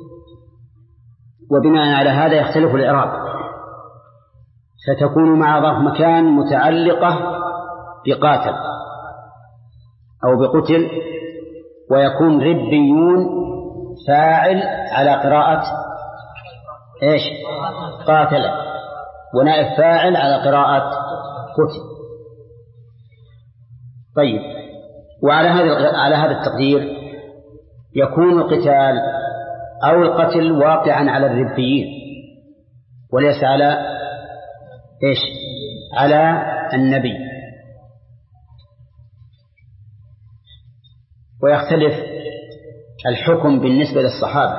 وبناء على هذا يختلف الإعراب، فتكون مع ظرف مكان متعلقة بقاتل أو بقتل، ويكون ربيون فاعل على قراءة إيش؟ قاتل، ونائب فاعل على قراءة قتل. طيب، وعلى هذا على هذا التقدير يكون القتال أو القتل واقعا على الربيين وليس على إيش؟ على النبي. ويختلف الحكم بالنسبة للصحابة،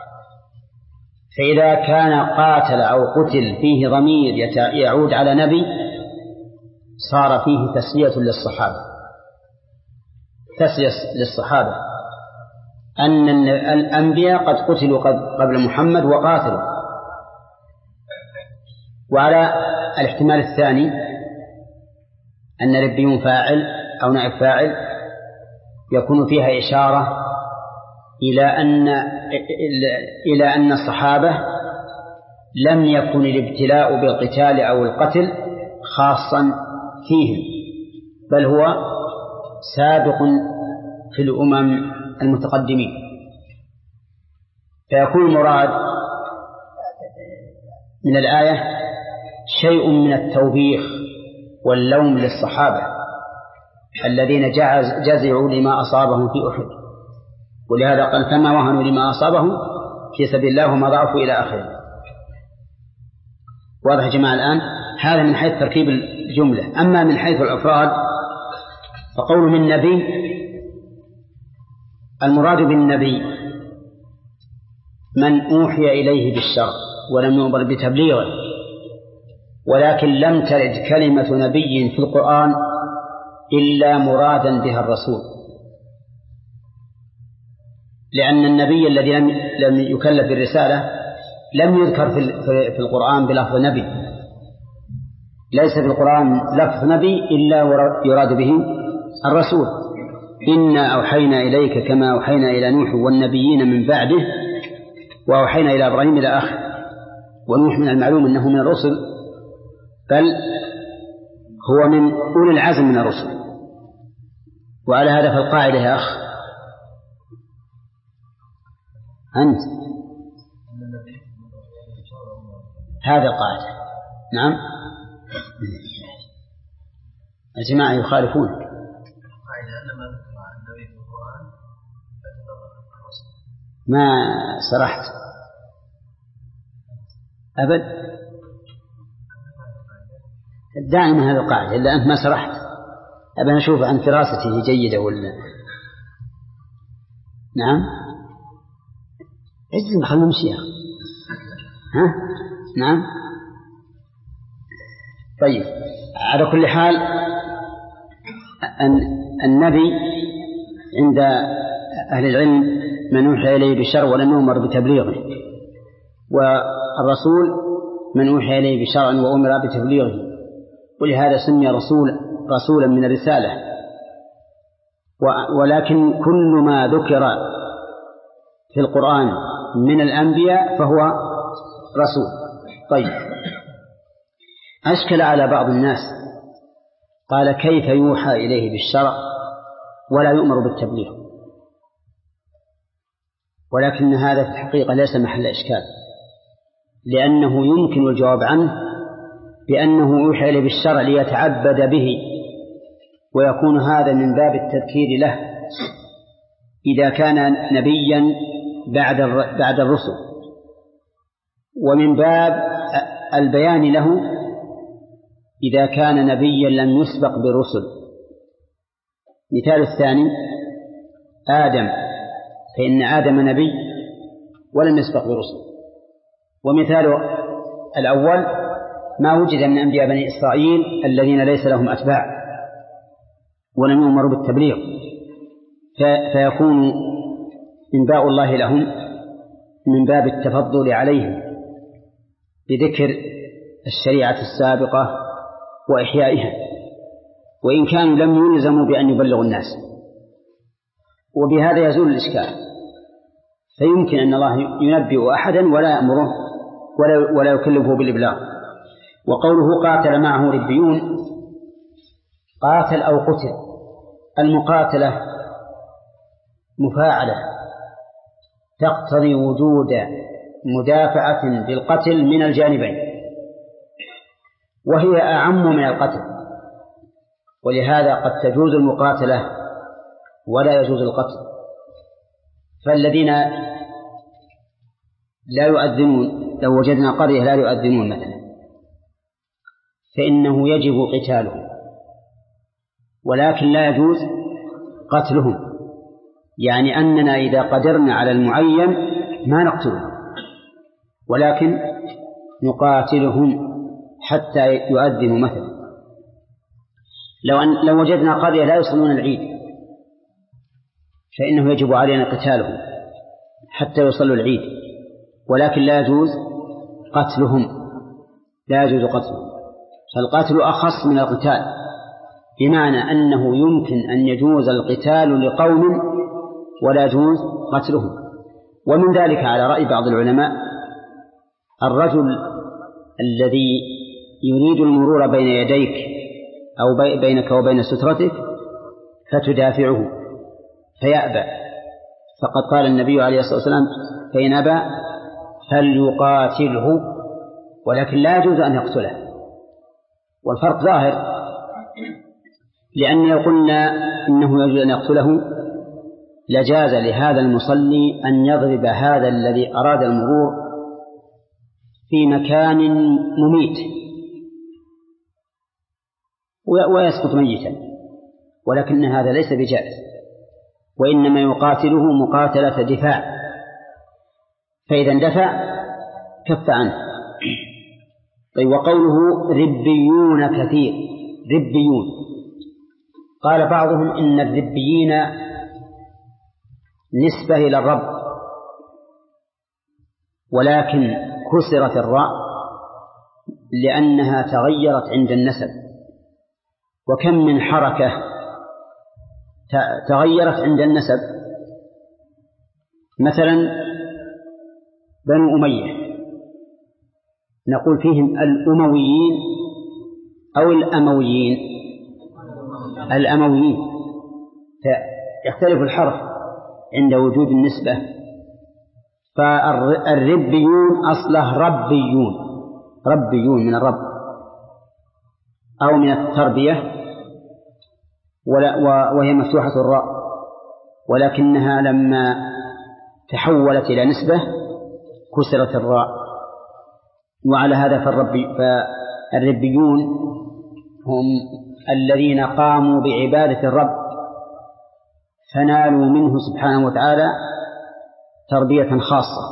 فإذا كان قاتل أو قتل فيه ضمير يعود على نبي صار فيه تسلية للصحابة، تسلية للصحابة أن الأنبياء قد قتلوا قبل محمد وقاتلوا. وعلى الاحتمال الثاني أن ربيون فاعل أو نائب فاعل يكون فيها إشارة إلى أن إلى أن الصحابة لم يكن الابتلاء بالقتال أو القتل خاصا فيهم، بل هو سابق في الأمم المتقدمين. فيكون المراد من الآية شيء من التوبيخ واللوم للصحابة الذين جزعوا لما أصابهم في أحد، ولهذا قال فما وهنوا لما أصابهم في سبيل الله وما ضعفوا إلى آخره. واضح يا جماعة الآن؟ هذا من حيث تركيب الجملة. أما من حيث الأفراد فقول من نبي، المراد بالنبي من أوحي إليه بالشرع ولم يؤمر بتبليغه، ولكن لم ترد كلمة نبي في القرآن إلا مرادا بها الرسول، لأن النبي الذي لم يكلف بالرسالة لم يذكر في القرآن بلفظ نبي، ليس في القرآن لفظ نبي إلا يراد به الرسول. إنا أوحينا إليك كما أوحينا إلى نوح والنبيين من بعده وأوحينا إلى إبراهيم إلى آخر. ونوح من المعلوم أنه من الرسل، بل هو من أولي العزم من الرسل. وعلى هذا فالقاعدة يا أخ أنت هذا القاعدة. نعم الجماعة يخالفون ما سرحت أبد. دائما هذا القاعدة إلا أنت ما سرحت. أبا نشوف عن فراسته جيدة ولا. نعم عزم خلنا نمشي. ها نعم طيب. على كل حال النبي عند أهل العلم من أوحي إليه بالشرع ولم يؤمر بتبليغه، والرسول من أوحي إليه بشرع وأمر بتبليغه، ولهذا سمي رسول رسولا من الرسالة. ولكن كل ما ذكر في القرآن من الأنبياء فهو رسول. طيب أشكل على بعض الناس قال كيف يوحى إليه بالشرع ولا يؤمر بالتبليغ؟ ولكن هذا في الحقيقة ليس محل إشكال، لأنه يمكن الجواب عنه بأنه يوحى إليه بالشرع ليتعبد به، ويكون هذا من باب التذكير له إذا كان نبيا بعد بعد الرسل، ومن باب البيان له إذا كان نبيا لم يسبق برسل. مثال الثاني آدم، فإن آدم نبي ولم يسبق برسل. ومثال الأول ما وجد من أنبياء بني إسرائيل الذين ليس لهم أتباع ولم يؤمروا بالتبليغ، فيكون إنباء الله لهم من باب التفضل عليهم بذكر الشريعة السابقة وإحيائها، وإن كانوا لم يلزموا بأن يبلغوا الناس. وبهذا يزول الإشكال، فيمكن أن الله ينبئ أحدا ولا يأمره ولا, ولا يكلفه بالإبلاغ. وقوله قاتل معه ربيون، قاتل أو قتل. المقاتلة مفاعلة تقتضي وجود مدافعة بالقتل من الجانبين، وهي أعم من القتل، ولهذا قد تجوز المقاتلة ولا يجوز القتل. فالذين لا يؤذنون لو وجدنا قرية لا يؤذنون مثلا فإنه يجب قتالهم، ولكن لا يجوز قتلهم، يعني أننا إذا قدرنا على المعين ما نقتلهم ولكن نقاتلهم حتى يؤذنوا مثلا. لو, أن لو وجدنا قرية لا يصلون العيد فإنه يجب علينا قتالهم حتى يصلوا العيد، ولكن لا يجوز قتلهم لا يجوز قتلهم. فالقتل أخص من القتال، بمعنى أنه يمكن أن يجوز القتال لقوم ولا يجوز قتلهم. ومن ذلك على رأي بعض العلماء الرجل الذي يريد المرور بين يديك أو بينك وبين سترتك فتدافعه فيأبى، فقد قال النبي عليه الصلاة والسلام فإن أبى فليقاتله، ولكن لا يجوز أن يقتله. والفرق ظاهر، لأن لو قلنا إنه يجوز أن يقتله لجاز لهذا المصلي أن يضرب هذا الذي أراد المرور في مكان مميت ويسقط ميتا، ولكن هذا ليس بجائز، وإنما يقاتله مقاتلة دفاع، فإذا اندفع كف عنه. طيب وقوله ربيون كثير، ربيون قال بعضهم إن الربيين نسبة إلى الرب، ولكن كسرت الراء لأنها تغيرت عند النسب. وكم من حركة تغيرت عند النسب، مثلا بنو أمية نقول فيهم الأمويين أو الأمويين، الأمويين يختلف الحرف عند وجود النسبة. فالربيون أصله ربيون، ربيون من الرب أو من التربية، وهي مفتوحة الراء، ولكنها لما تحولت إلى نسبة كسرت الراء. وعلى هذا فالربي فالربيون هم الذين قاموا بعبادة الرب فنالوا منه سبحانه وتعالى تربية خاصة.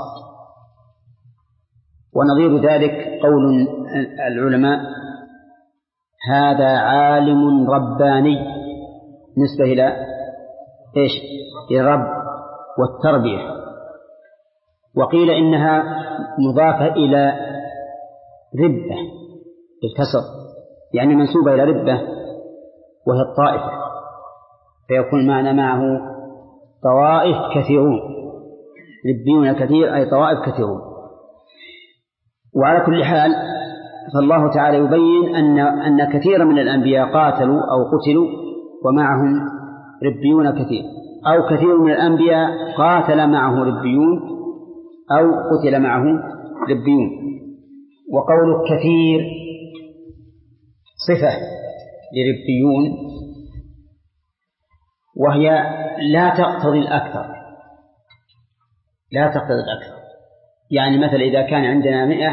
ونظير ذلك قول العلماء: هذا عالم رباني، نسبة إلى إيش؟ إلى الرب والتربية. وقيل إنها مضافة إلى ربة بالكسر، يعني منسوبة إلى ربة وهي الطائفة، فيكون معنى معه طوائف كثيرون، ربيون كثير أي طوائف كثيرون. وعلى كل حال فالله تعالى يبين أن أن كثيرا من الأنبياء قاتلوا أو قتلوا ومعهم ربيون كثير، أو كثير من الأنبياء قاتل معه ربيون أو قتل معه ربيون. وقول كثير صفة لربيون، وهي لا تقتضي الأكثر، لا تقتضي الأكثر. يعني مثلا إذا كان عندنا مئة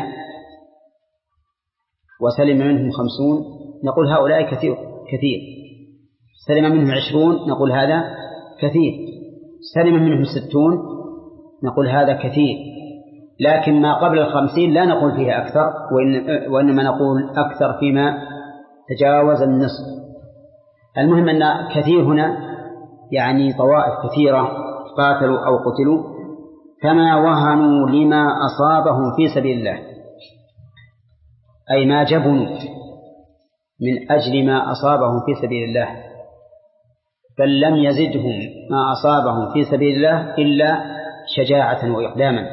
وسلم منهم خمسون نقول هؤلاء كثير كثير، سلم منهم عشرون نقول هذا كثير، سلم منهم ستون نقول هذا كثير. لكن ما قبل الخمسين لا نقول فيه أكثر، وإنما نقول أكثر فيما تجاوز النصف. المهم أن كثير هنا يعني طوائف كثيرة قاتلوا أو قتلوا، كما وهنوا لما أصابهم في سبيل الله، أي ما جبنوا من أجل ما أصابهم في سبيل الله، بل لم يزدهم ما أصابهم في سبيل الله إلا شجاعة وإقداما،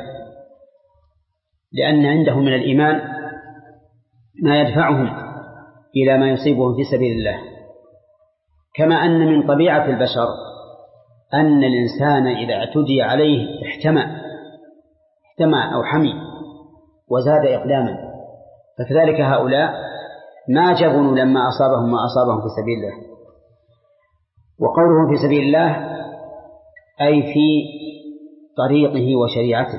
لأن عندهم من الإيمان ما يدفعهم إلى ما يصيبهم في سبيل الله. كما أن من طبيعة البشر أن الإنسان إذا اعتدي عليه احتمى احتمى أو حمي وزاد إقداما، فكذلك هؤلاء ما جبنوا لما أصابهم ما أصابهم في سبيل الله. وقولهم في سبيل الله أي في طريقه وشريعته،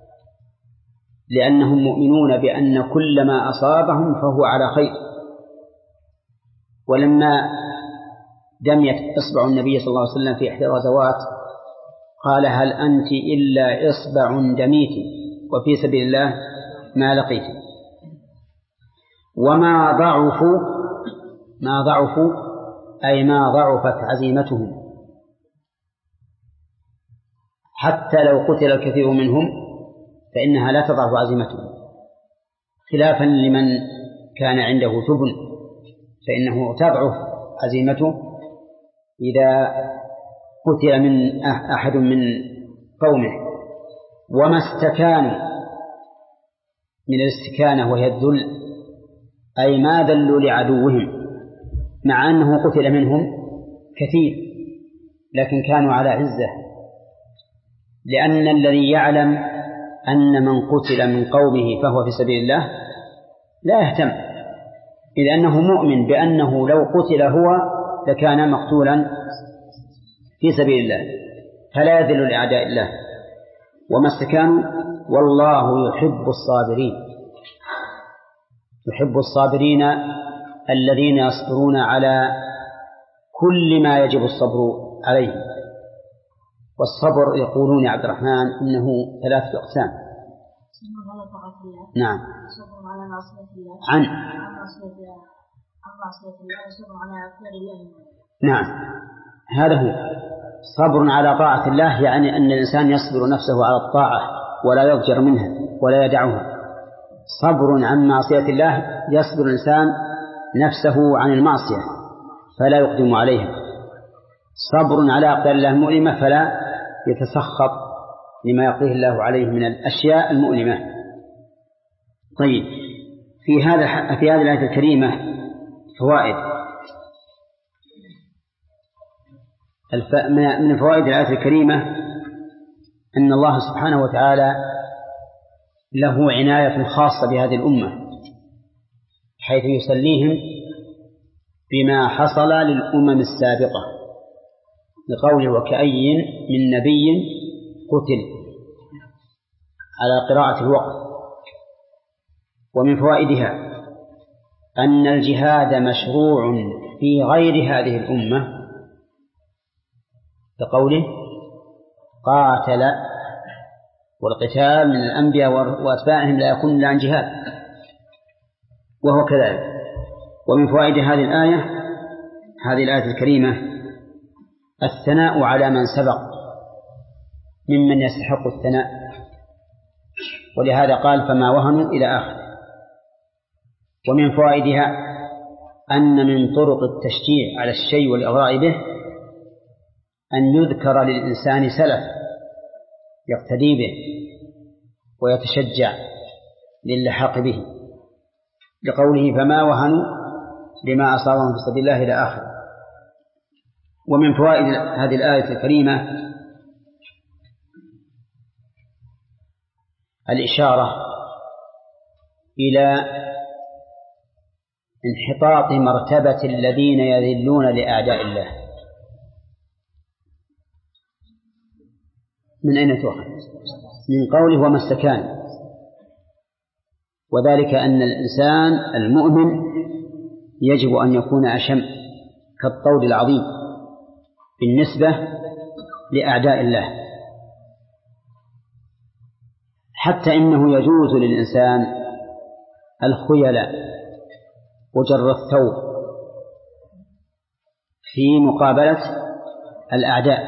لأنهم مؤمنون بأن كل ما أصابهم فهو على خير. ولما دميت إصبع النبي صلى الله عليه وسلم في إحدى الغزوات قال: هل أنت إلا إصبع دميت وفي سبيل الله ما لقيت. وما ضعفوا ما ضعفوا أي ما ضعفت عزيمتهم، حتى لو قتل الكثير منهم فإنها لا تضعف عزيمتهم، خلافا لمن كان عنده جبن فإنه تضعف عزيمته إذا قتل من أحد من قومه. وما استكانوا من الاستكانة وهي الذل، أي ما ذلوا لعدوهم، مع أنه قتل منهم كثير لكن كانوا على عزة، لأن الذي يعلم أن من قتل من قومه فهو في سبيل الله لا يهتم، إذ أنه مؤمن بأنه لو قتل هو لكان مقتولا في سبيل الله، فلا يذل لأعداء الله. وما استكانوا والله يحب الصابرين، يحب الصابرين الذين يصبرون على كل ما يجب الصبر عليه. والصبر يقولون يا عبد الرحمن إنه ثلاثة أقسام. صبر على طاعة الله، نعم، صبر على معصية الله، عن عن معصية عن معصية الله، وصبر على أقدار الله. نعم، هذا هو صبر على طاعة الله، يعني أن الإنسان يصبر نفسه على الطاعة ولا يضجر منها ولا يدعها. صبر عن معصية الله يصبر الإنسان نفسه عن المعصية فلا يقدم عليها، صبر على أقدار الله المؤلمة فلا يتسخط لما يقضيه الله عليه من الأشياء المؤلمة. طيب، في هذا في هذه الآية الكريمة فوائد. من فوائد الآية الكريمة أن الله سبحانه وتعالى له عناية خاصة بهذه الأمة، حيث يسليهم بما حصل للأمم السابقة، لقوله وكأي من نبي قتل على قراءة الوقت. ومن فوائدها أن الجهاد مشروع في غير هذه الأمة، لقوله قاتل، والقتال من الأنبياء وأتباعهم لا يكون إلا عن جهاد، وهو كذلك. ومن فوائد هذه الآية هذه الآية الكريمة الثناء على من سبق ممن يستحق الثناء، ولهذا قال فما وهنوا إلى آخر. ومن فوائدها أن من طرق التشجيع على الشيء والإغراء به أن يذكر للإنسان سلف يقتدي به ويتشجع للحاق به، لقوله فما وهنوا لما أصابهم في سبيل الله إلى آخر. ومن فوائد هذه الآية الكريمة الإشارة إلى انحطاط مرتبة الذين يذلون لأعداء الله. من أين تؤخذ؟ من قوله وما استكان، وذلك أن الإنسان المؤمن يجب أن يكون أشم كالطود العظيم بالنسبة لأعداء الله، حتى إنه يجوز للإنسان الخيلاء وجر الثوب في مقابلة الأعداء،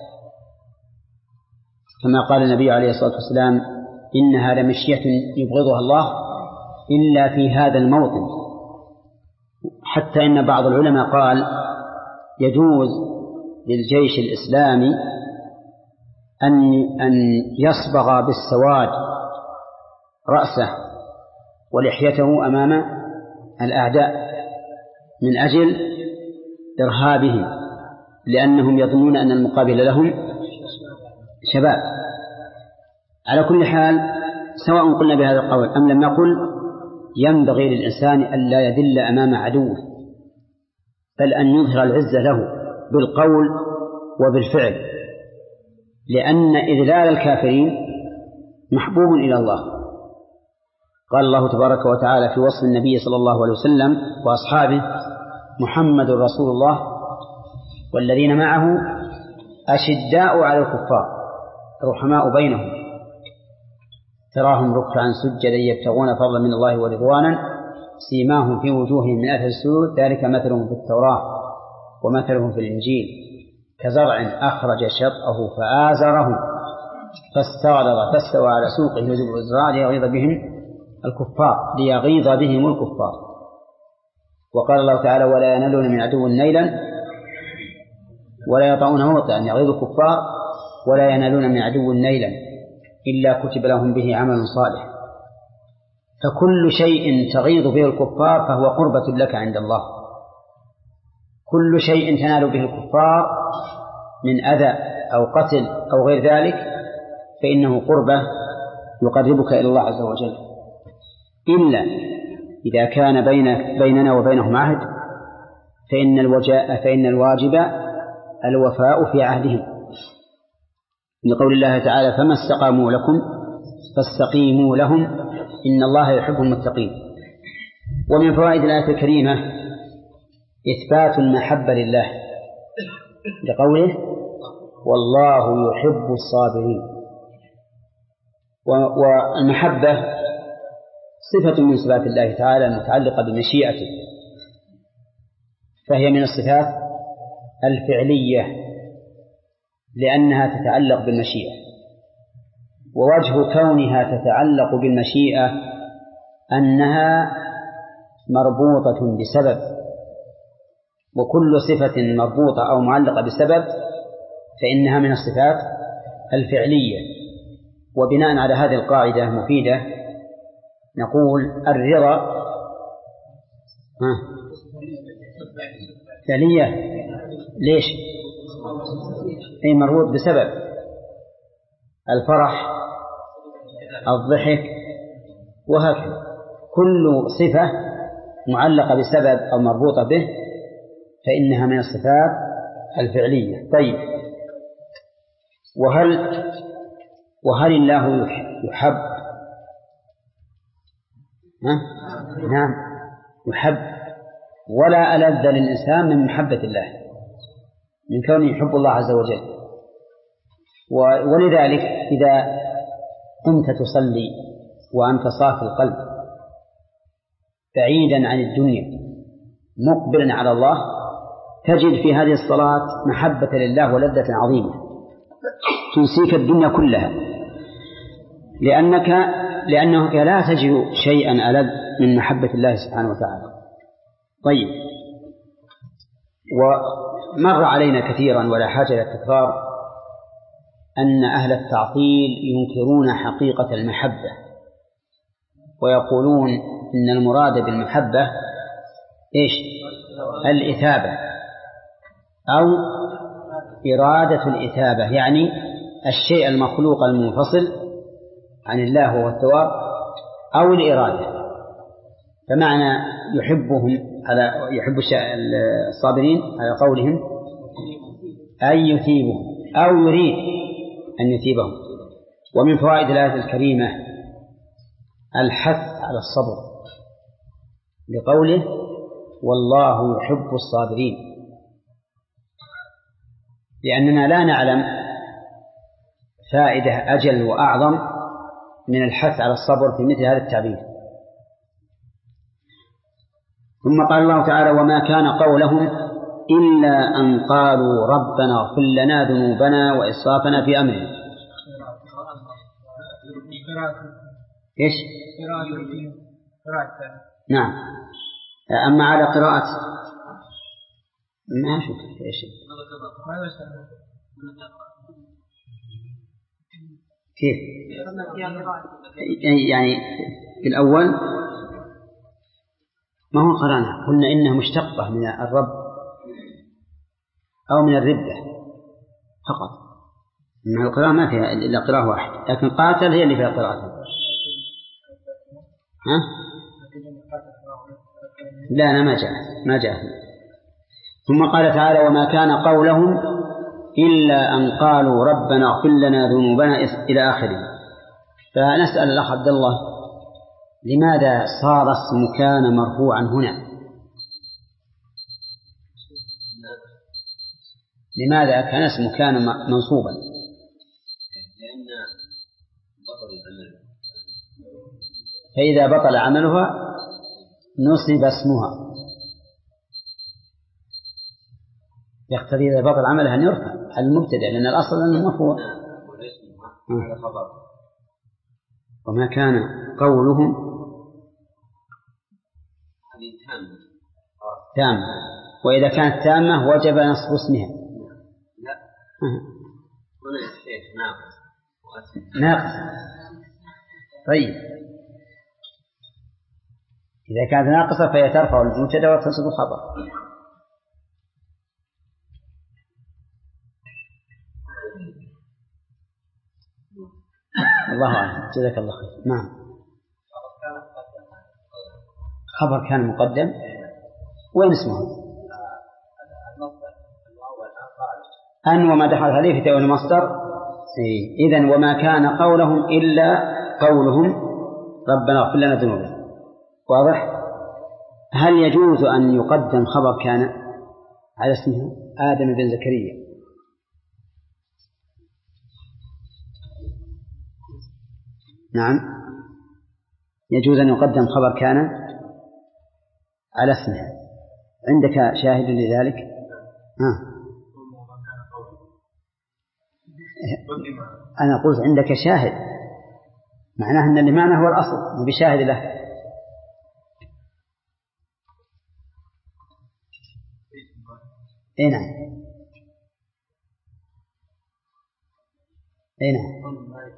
كما قال النبي عليه الصلاة والسلام إنها لمشية يبغضها الله إلا في هذا الموطن. حتى إن بعض العلماء قال يجوز للجيش الإسلامي أن أن يصبغ بالسواد رأسه ولحيته أمام الأعداء من أجل إرهابهم، لأنهم يظنون أن المقابل لهم شباب. على كل حال سواء قلنا بهذا القول أم لم نقل، ينبغي للإنسان أن لا يذل أمام عدوه، بل أن يظهر العزة له بالقول وبالفعل، لأن إذلال الكافرين محبوب إلى الله. قال الله تبارك وتعالى في وصف النبي صلى الله عليه وسلم وأصحابه محمد رسول الله والذين معه أشداء على الكفار رحماء بينهم تراهم ركعا سجدا يبتغون فضلا من الله ورضوانا سيماهم في وجوههم من أثر السجود ذلك مثلهم في التوراة ومثلهم في الإنجيل كزرع أخرج شطأه فآزره فاستغلظ فاستوى على سوقه يجب الزراع ليغيظ بهم الكفار ليغيظ بهم الكفار. وقال الله تعالى ولا ينالون من عدو نيلا ولا يطعون موطئا يغيظ الكفار ولا ينالون من عدو نيلا إلا كتب لهم به عمل صالح. فكل شيء تغيظ به الكفار فهو قربة لك عند الله، كل شيء تنال به الكفار من أذى أو قتل أو غير ذلك فإنه قربة يقربك إلى الله عز وجل، إلا إذا كان بين بيننا وبينهم عهد فإن الوجاء فإن الواجب الوفاء في عهدهم، لقول الله تعالى فما استقاموا لكم فاستقيموا لهم إن الله يحب المتقين. ومن فوائد الآية الكريمة إثبات المحبة لله لقوله والله يحب الصابرين. والمحبة صفة من صفات الله تعالى المتعلقة بمشيئته، فهي من الصفات الفعلية لأنها تتعلق بالمشيئة، ووجه كونها تتعلق بالمشيئة أنها مربوطة بسبب، وكل صفة مربوطة أو معلقة بسبب فإنها من الصفات الفعلية. وبناء على هذه القاعدة المفيدة نقول الرضا فعلية. ليش؟ أي مربوط بسبب. الفرح، الضحك، وهكذا كل صفة معلقة بسبب أو مربوطة به فإنها من الصفات الفعلية. طيب، وهل وهل الله يحب؟ ها؟ نعم يحب، ولا ألذ للإنسان من محبة الله، من كونه يحب الله عز وجل. ولذلك إذا قمت تصلي وأنت صافي القلب بعيدا عن الدنيا مقبلا على الله تجد في هذه الصلاة محبة لله ولذة عظيمة تنسيك الدنيا كلها، لأنك لأنك لا تجد شيئا ألذ من محبة الله سبحانه وتعالى. طيب، ومر علينا كثيرا ولا حاجة إلى التكرار أن أهل التعطيل ينكرون حقيقة المحبة ويقولون إن المراد بالمحبة إيش؟ الإثابة أو إرادة الإثابة، يعني الشيء المخلوق المنفصل عن الله وهو الثواب، أو الإرادة. فمعنى يحبهم على يحب الصابرين على قولهم أن يثيبهم أو يريد أن يثيبهم. ومن فوائد الآية الكريمة الحث على الصبر لقوله والله يحب الصابرين، لأننا لا نعلم فائدة أجل وأعظم من الحث على الصبر في مثل هذا التعبير. ثم قال الله تعالى وما كان قولهم إلا أن قالوا ربنا اغفر لنا ذنوبنا وإسرافنا في أمرنا. إيش؟ نعم. أما على قراءة ما شوف إيش كيف يعني في الأول ما هو قرانا، قلنا إنها مشتقة من الرب أو من الردة فقط، إن القراءة ما فيها إلا قراءة واحدة، لكن قاتل هي اللي فيها قراءة. ها؟ لا أنا ما جاء ما جاء. ثم قال تعالى وما كان قولهم إلا أن قالوا ربنا اغفر لنا ذنوبنا إلى آخره. فنسأل الأخ عبد الله لماذا صار اسم كان مرفوعا هنا؟ لماذا كان اسم كان منصوبا؟ لأن بطل العمل، فإذا بطل عملها نصب اسمها، يقتضي إذا بطل عملها أن يرفع على المبتدأ لأن الأصل أنه مرفوع. وما كان قولهم تامة، وإذا كانت تامة وجب نصب اسمها. لا هنا الشيخ ناقص ناقص. طيب إذا كانت ناقصة فهي ترفع المبتدأ وتنصب الخبر. الله أعلم. جزاك الله خير. نعم. خبر كان مقدم وين اسمه؟ أن وما دخل عليه في تأويل المصدر. إذن وما كان قولهم إلا قولهم ربنا اغفر لنا ذنوبنا. واضح؟ هل يجوز أن يقدم خبر كان على اسمه آدم بن زكريا؟ نعم يجوز أن يقدم خبر كان على اسمه. عندك شاهد لذلك؟ ها. أنا قلت عندك شاهد، معناه أن اللي معنا هو الأصل بشاهد له. أي نعم أي نعم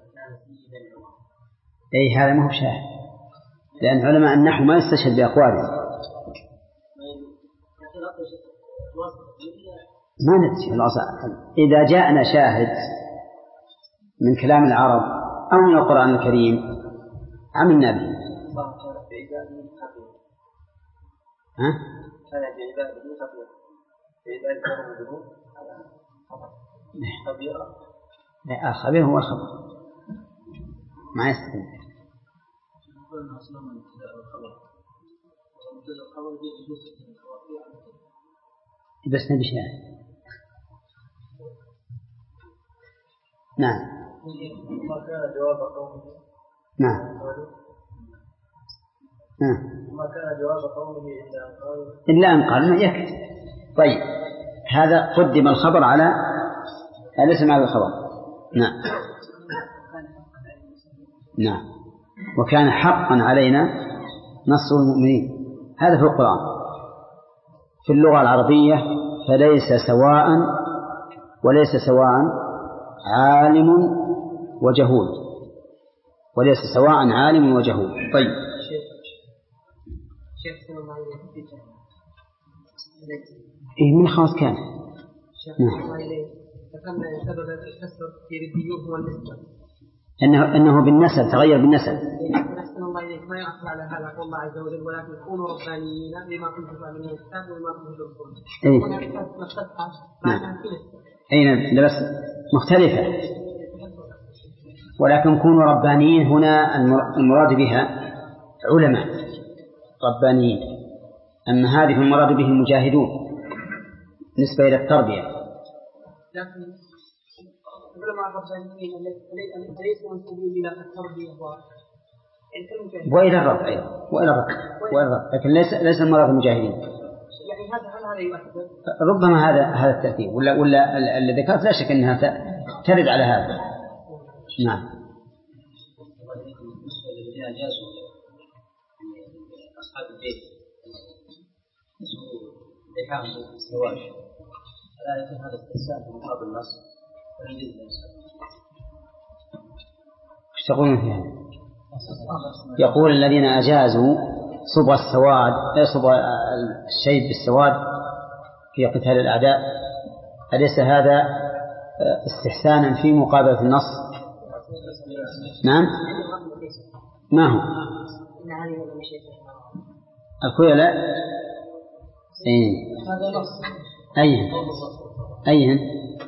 أي هذا ما هو شاهد، لأن علماء النحو ما يستشهد بأقوالهم. ما ندري الأصل إذا جاءنا شاهد من كلام العرب أو من القرآن الكريم عملنا به. ها؟ لا الخبير هو الخبر ما يستطيع. بس نبي شاهد. نعم ما كان جواب قومه نعم نعم ما كان جواب قومه إلا أن قالوا إلا أن قالوا يكفي. طيب هذا قدم الخبر على الاسم على الخبر. نعم نعم وكان حقا علينا نصر المؤمنين. هذا في القرآن. في اللغة العربية فليس سواء وليس سواء عالم وجهول، وليس سواء عالم وجهول. طيب إيه من خاص كان نعم سبب الكسر في رديوه هو النسبة أنه أنه بالنسب تغير بالنسب. أحسن الله إليك ما يعرف على هذا قول الله عز وجل ولكن كونوا ربانيين بما كنتم تعلمون الكتاب وما كنتم تدرسون. إيه نعم أي بس مختلفة، ولكن كونوا ربانيين هنا المراد بها علماء ربانيين، أما هذه المراد به المجاهدون نسبة إلى التربية. لكن علماء الربانيين ليسوا منسوبين إلى التربية وإلى الرب أيضا وإلى الرب وإلى الرب، لكن ليس ليس المراد المجاهدين. يعني هذا هذا يؤثر ربما هذا هذا التأثير ولا ولا اللي ذكرت لا شك أنها ترد على هذا. نعم. الذين أجازوا أصحاب البيت اسمه لحاهم الزواج، فلا يكون هذا استحسان في مقابل النص ولا يجوز الإنسان. ايش تقولون في هذا؟ يقول الذين أجازوا صبغ السواد صبغ الشيب بالسواد في قتال الأعداء، أليس هذا استحسانا في مقابلة النص؟ نعم ما هو الخيلاء أي أيهن أيهن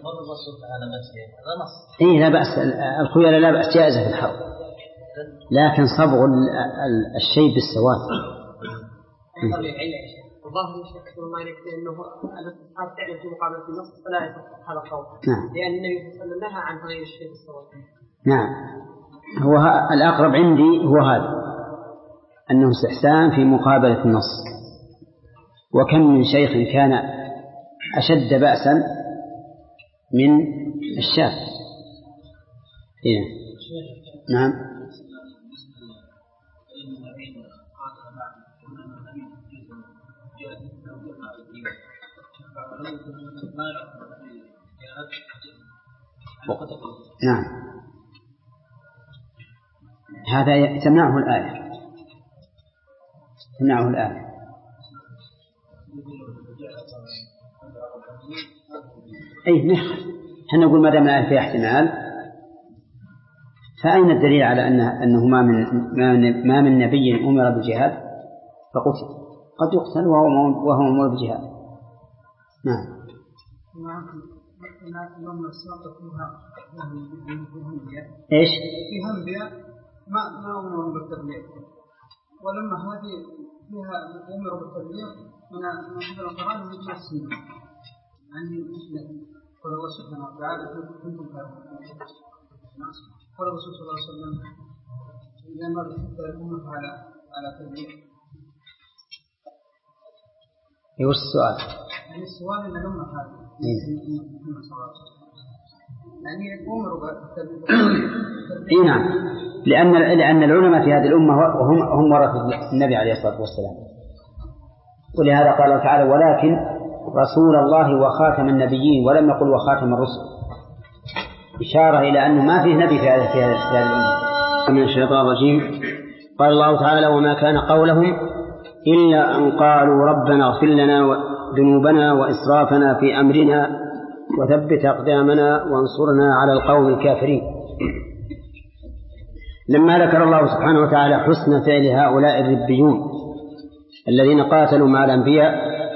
إيه لا بأس الخيلاء لا بأس جائزة في الحرب، لكن صبغ الشيء بالسواد الظاهر يشكر الله عليك لأنه الأصحاب تعلم في مقابلة النص فلا يصح هذا القول. نعم. لأن النبي صلى الله عليه وسلم نهى عن تغيير الشيء بالسواد. نعم هو الأقرب عندي هو هذا أنه استحسان في مقابلة النص. وكم من شيخ كان أشد بأسا من الشاب. إيه. نعم نعم هذا تمنعه الآية تمنعه الآية أي نخ هل نقول ما دام الآية فيها احتمال فأين الدليل على أنه, أنه ما من ما من نبي أمر بالجهاد فقتل قد يقتل وهو وهو أمر بالجهاد. نعم إيش؟ في هنبيا ما ما أمروا بالتبليغ، ولما هذه فيها أمروا بالتبليغ من من القرآن من السنة، يعني مثل قال الله سبحانه وتعالى كنتم كافرين، قال الرسول صلى الله عليه وسلم إذا ما بحث الأمة على على تبليغ. إيش السؤال؟ يعني السؤال إن الأمة هذه يعني أمروا بالتبليغ. إيه نعم لأن لأن العلماء في هذه الأمة وهم هم ورثة النبي عليه الصلاة والسلام، ولهذا قال تعالى ولكن رسول الله وخاتم النبيين ولم يقل وخاتم الرسل، إشارة إلى أنه ما فيه نبي في هذا في هذا الأمة. من الشيطان الرجيم. قال الله تعالى: وما كان قولهم إلا أن قالوا ربنا اغفر لنا ذنوبنا وإسرافنا في أمرنا وثبت أقدامنا وانصرنا على القوم الكافرين. لما ذكر الله سبحانه وتعالى حسن فعل هؤلاء الربيون الذين قاتلوا مع الأنبياء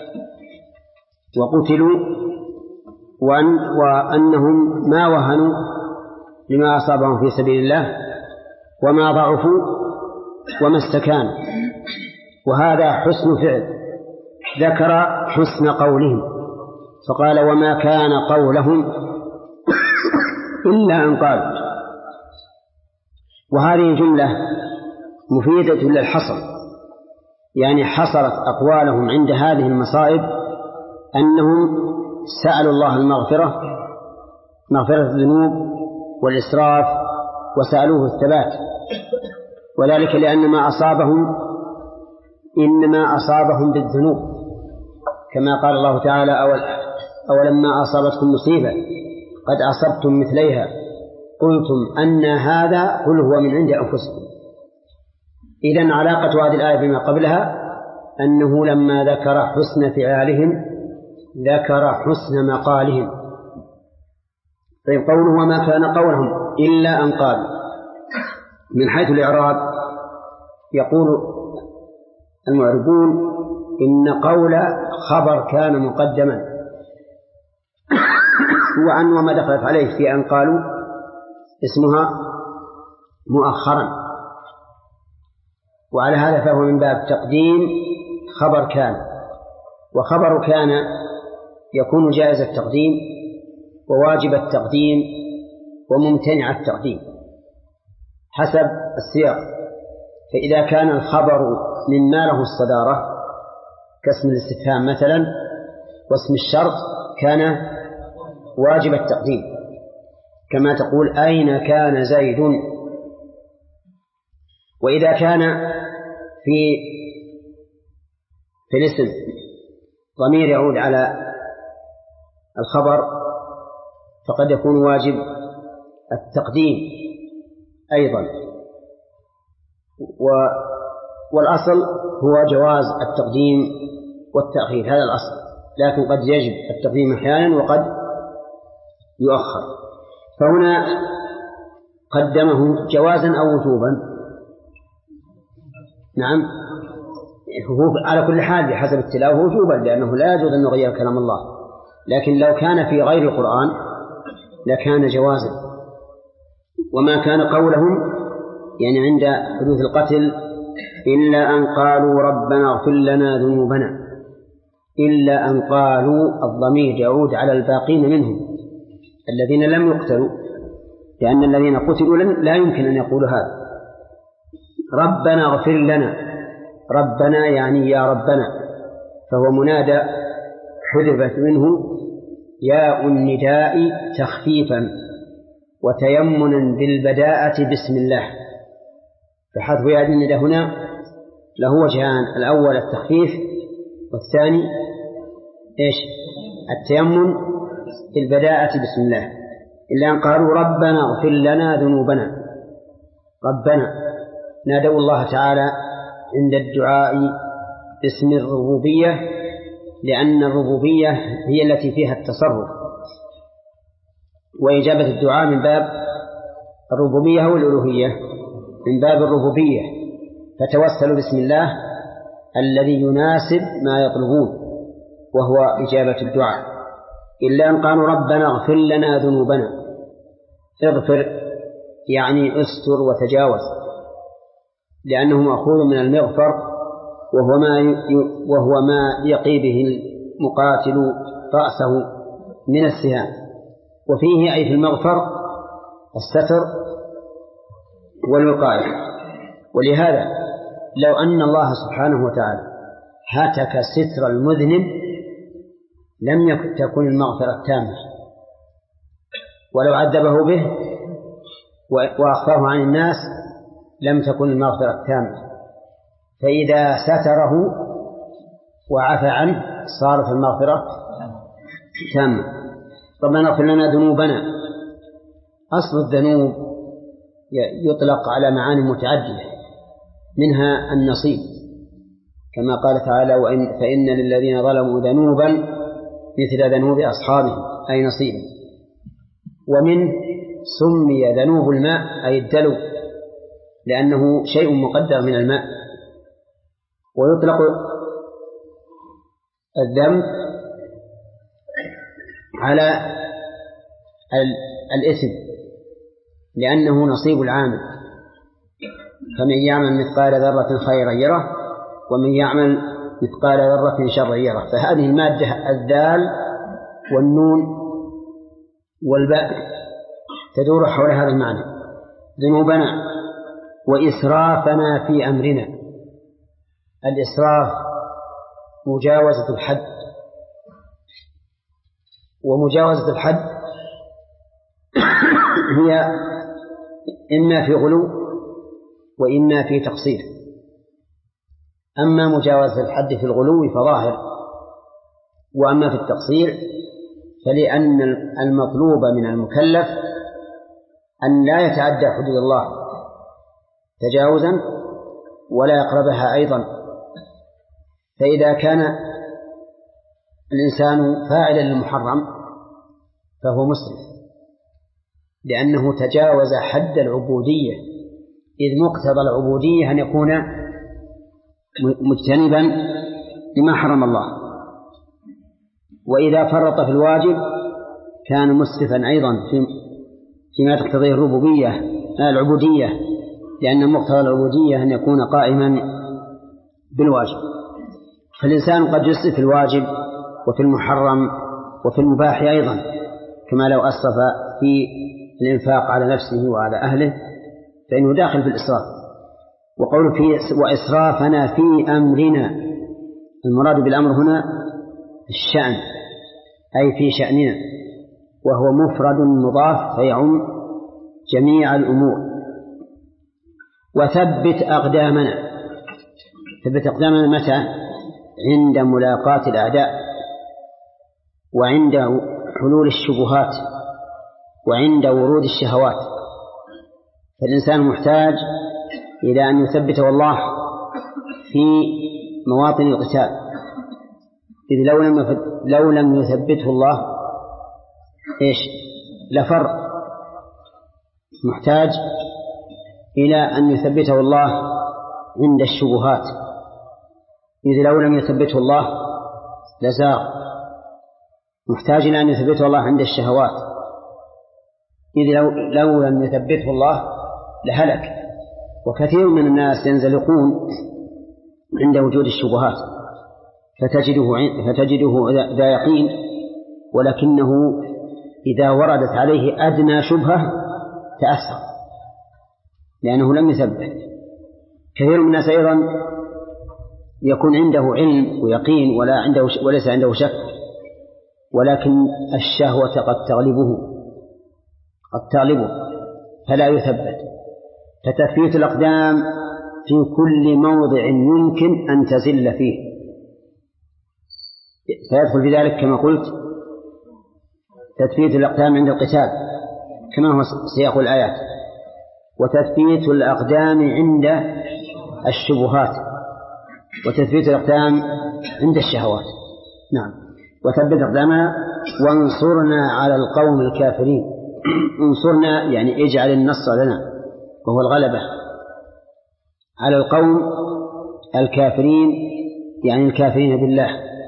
وقتلوا وأن وأنهم ما وهنوا لما أصابهم في سبيل الله وما ضعفوا وما استكانوا، وهذا حسن فعل. ذكر حسن قولهم فقال: وما كان قولهم إلا أن قالوا. وهذه جملة مفيدة للحصر، يعني حصرت أقوالهم عند هذه المصائب أنهم سألوا الله المغفرة، مغفرة الذنوب والإسراف، وسألوه الثبات، وذلك لأن ما أصابهم إنما أصابهم بالذنوب، كما قال الله تعالى: أولما أصابتكم مصيبة قد أصبتم مثليها قلتم أن هذا قل هو من عند أنفسكم. إذن علاقة هذه الآية بما قبلها أنه لما ذكر حسن فعالهم ذكر حسن مقالهم. طيب، قوله وما كان قولهم إلا أن قالوا، من حيث الإعراب يقول المعربون إن قول خبر كان مقدما، وعن وما دخلت عليه في أن قالوا اسمها مؤخرا، وعلى هذا فهو من باب تقديم خبر كان. وخبر كان يكون جائز التقديم وواجب التقديم وممتنع التقديم حسب السياق. فإذا كان الخبر مما له الصدارة كاسم الاستفهام مثلا واسم الشرط كان واجب التقديم، كما تقول: أين كان زيد؟ وإذا كان في في الاسم ضمير يعود على الخبر فقد يكون واجب التقديم أيضا. والأصل هو جواز التقديم والتأخير، هذا الأصل، لكن قد يجب التقديم أحيانا وقد يؤخر. فهنا قدمه جوازا أو وجوبا؟ نعم، هو على كل حال بحسب التلاوة وجوبا، لأنه لا يجوز أن نغير كلام الله. لكن لو كان في غير القرآن لكان جوازا. وما كان قولهم يعني عند حدوث القتل إلا أن قالوا ربنا اغفر لنا ذنوبنا، إلا أن قالوا الضمير يعود على الباقين منهم الذين لم يقتلوا، لأن الذين قتلوا لا يمكن أن يقولوا هذا. ربنا اغفر لنا، ربنا يعني يا ربنا، فهو منادى حذفت منه ياء النداء تخفيفا وتيمنا بالبداءة بسم الله. فحذف ياء النداء هنا له وجهان: الأول التخفيف، والثاني إيش؟ التيمن بالبداءة بسم الله. إلا أن قالوا ربنا اغفر لنا ذنوبنا، ربنا نادوا الله تعالى عند الدعاء باسم الربوبية، لأن الربوبية هي التي فيها التصرف، وإجابة الدعاء من باب الربوبية والألوهية، من باب الربوبية، فتوسلوا بسم الله الذي يناسب ما يطلبون وهو إجابة الدعاء. إلا أن قالوا ربنا اغفر لنا ذنوبنا، اغفر يعني استر وتجاوز، لأنه مأخوذ من المغفر وهو ما وهو ما يقي به المقاتل رأسه من السهام، وفيه أي في المغفر الستر والوقاية. ولهذا لو أن الله سبحانه وتعالى هتك ستر المذنب لم تكن المغفرة التامة، ولو عذبه به وأخفاه عن الناس لم تكن المغفرة التامة. فإذا ستره وعفى عنه صارت المغفرة تامة. ربنا اغفر لنا ذنوبنا. أصل الذنوب يطلق على معاني متعددة، منها النصيب كما قال تعالى: وإن فإن للذين ظلموا ذنوبا مثل ذنوب أصحابهم، أي نصيبا. ومن سمي ذنوب الماء أي الدلو، لأنه شيء مقدر من الماء. ويطلق الذنب على الإثم لأنه نصيب العامل، فمن يعمل مثقال ذرة خيرا يره ومن يعمل مثقال ذرة شرا يره. فهذه المادة الذال والنون والباء تدور حول هذا المعنى: ذنوبنا وإسرافنا في أمرنا. الإسراف مجاوزة الحد، ومجاوزة الحد هي إما في غلو وإما في تقصير. أما مجاوزة الحد في الغلو فظاهر، وأما في التقصير فلأن المطلوب من المكلف أن لا يتعدى حدود الله تجاوزا ولا يقربها أيضا. فإذا كان الإنسان فاعلا للمحرم فهو مسرف، لأنه تجاوز حد العبودية، إذ مقتضى العبودية أن يكون مجتنبا لما حرم الله. وإذا فرط في الواجب كان مسرفا أيضا فيما تقتضيه الربوبية العبودية، لأن مقتضى العبودية أن يكون قائما بالواجب. فالإنسان قد يسرف في الواجب وفي المحرم وفي المباح أيضا، كما لو أسرف في الإنفاق على نفسه وعلى أهله فإنه داخل في الإسراف. وقول في وإسرافنا في أمرنا، المراد بالأمر هنا الشأن، أي في شأننا، وهو مفرد مضاف فيعم جميع الأمور. وثبت أقدامنا. ثبت أقدامنا متى؟ عند ملاقاة الأعداء، وعند حلول الشبهات، وعند ورود الشهوات. فالإنسان محتاج إلى أن يثبته الله في مواطن القتال، إذ لو لم لو لم يثبته الله إيش لفر. محتاج إلى أن يثبته الله عند الشبهات، إذ لو لم يثبته الله لزاغ. محتاج إلى أن يثبته الله عند الشهوات، إذ لو, لو لم يثبته الله لهلك. وكثير من الناس ينزلقون عند وجود الشبهات فتجده, فتجده ذا يقين، ولكنه إذا وردت عليه أدنى شبهة تأثر لأنه لم يثبت. كثير من الناس أيضا يكون عنده علم ويقين ولا عنده وليس عنده شك، ولكن الشهوة قد تغلبه قد تغلبه فلا يثبت. فتثبيت الأقدام في كل موضع يمكن أن تزل فيه، فيدخل في ذلك كما قلت تثبيت الأقدام عند القتال كما هو سياق الآيات، وتثبيت الأقدام عند الشبهات، وتثبيت الأقدام عند الشهوات. نعم. وثبت أقدامنا وانصرنا على القوم الكافرين. انصرنا يعني اجعل النصر لنا، وهو الغلبة على القوم الكافرين، يعني الكافرين بالله.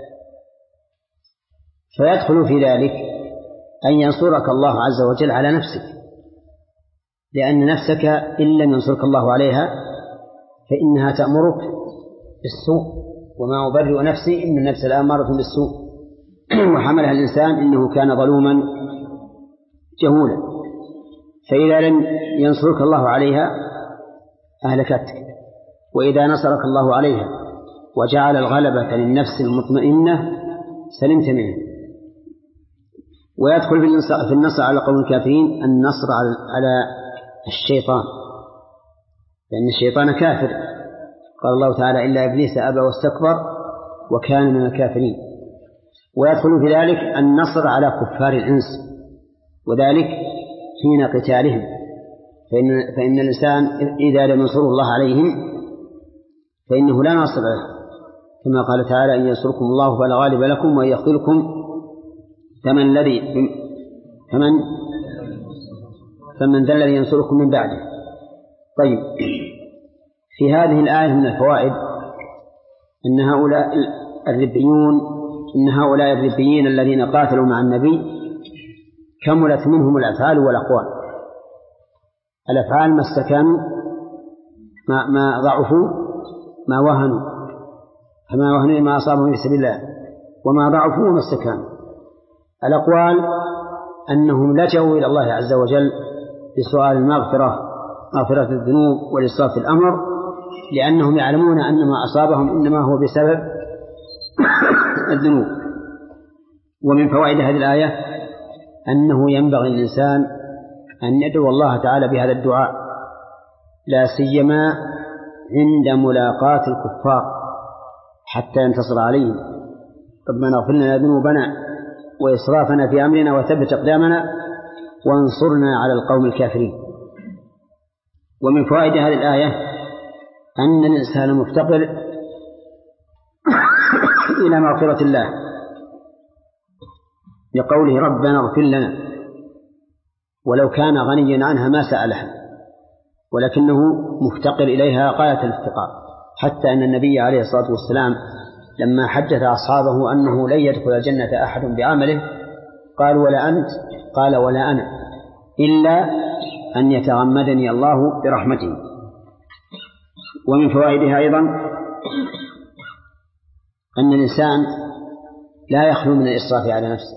فيدخل في ذلك أن ينصرك الله عز وجل على نفسك، لأن نفسك إن لم ينصرك الله عليها فإنها تأمرك بالسوء، وما أبرئ نفسي إن النفس لأمارة بالسوء. وحملها الإنسان إنه كان ظلوما جهولا، فإذا لم ينصرك الله عليها أهلكتك، وإذا نصرك الله عليها وجعل الغلبة للنفس المطمئنة سلمت منه. ويدخل في النصر على قوم الكافرين النصر على الشيطان، لأن الشيطان كافر. قال الله تعالى: إلا إبليس أبى واستكبر وكان من الكافرين. ويدخل في ذلك النصر على كفار الإنس، وذلك حين قتالهم، فإن, فإن الإنسان إذا لم ينصر الله عليهم فإنه لا ناصر له، كما قال تعالى: إن ينصركم الله فلا غالب لكم وإن يخذلكم فمن الذي فمن فمن ذا الذي ينصركم من بعده. طيب، في هذه الآية من الفوائد أن هؤلاء الربيون إن هؤلاء الربيين الذين قاتلوا مع النبي كملت منهم الأفعال والأقوال. الأفعال ما استكانوا، ما, ما ضعفوا، ما وهنوا، فما وهنوا ما أصابهم في سبيل الله، وما ضعفوا وما استكانوا. الأقوال أنهم لجأوا إلى الله عز وجل بسؤال المغفرة، مغفرة الذنوب والإسراف في الأمر، لأنهم يعلمون أن ما أصابهم إنما هو بسبب الذنوب. ومن فوائد هذه الآية أنه ينبغي الإنسان أن يدعو الله تعالى بهذا الدعاء، لا سيما عند ملاقاة الكفار حتى ينتصر عليهم: ربنا اغفر لنا ذنوبنا وإسرافنا في أمرنا وثبت أقدامنا وانصرنا على القوم الكافرين. ومن فوائد هذه الآية أن الإنسان مفتقر إلى مغفرة الله، لقوله: ربنا اغفر لنا، ولو كان غنيا عنها ما سألها، ولكنه مفتقر إليها غاية الافتقار، حتى أن النبي عليه الصلاة والسلام لما حدث أصحابه أنه لن يدخل الجنة أحد بعمله قالوا: ولا أنت؟ قال: ولا أنا، إلا أن يتغمدني الله برحمته. ومن فوائدها أيضا أن الإنسان لا يخلو من الإسراف على نفسه،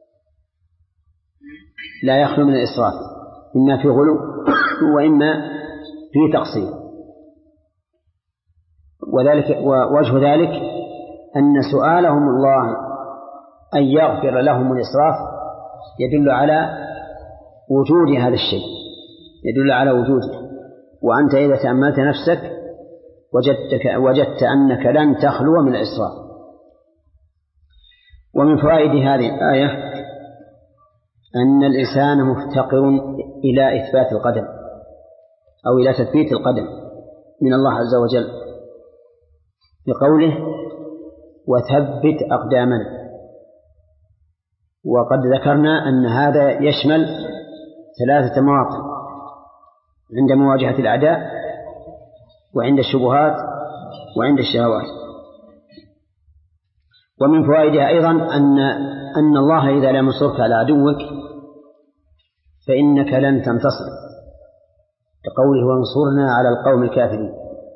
لا يخلو من الإسراف، إما في غلو وإما في تقصير. وذلك ووجه ذلك أن سؤالهم الله أن يغفر لهم الإسراف يدل على وجود هذا الشيء، يدل على وجوده. وأنت إذا تأملت نفسك وجدتك وجدت أنك لن تخلو من الإسراف. ومن فوائد هذه الآية أن الإنسان مفتقر إلى إثبات القدم أو إلى تثبيت القدم من الله عز وجل، بقوله: وثبت أقدامنا. وقد ذكرنا أن هذا يشمل ثلاثة مواطن: عند مواجهة الأعداء، وعند الشبهات، وعند الشهوات. ومن فوائدها أيضا أن أن الله إذا لم ينصرك على عدوك فإنك لن تنتصر، كقوله: وانصرنا على القوم الكافرين.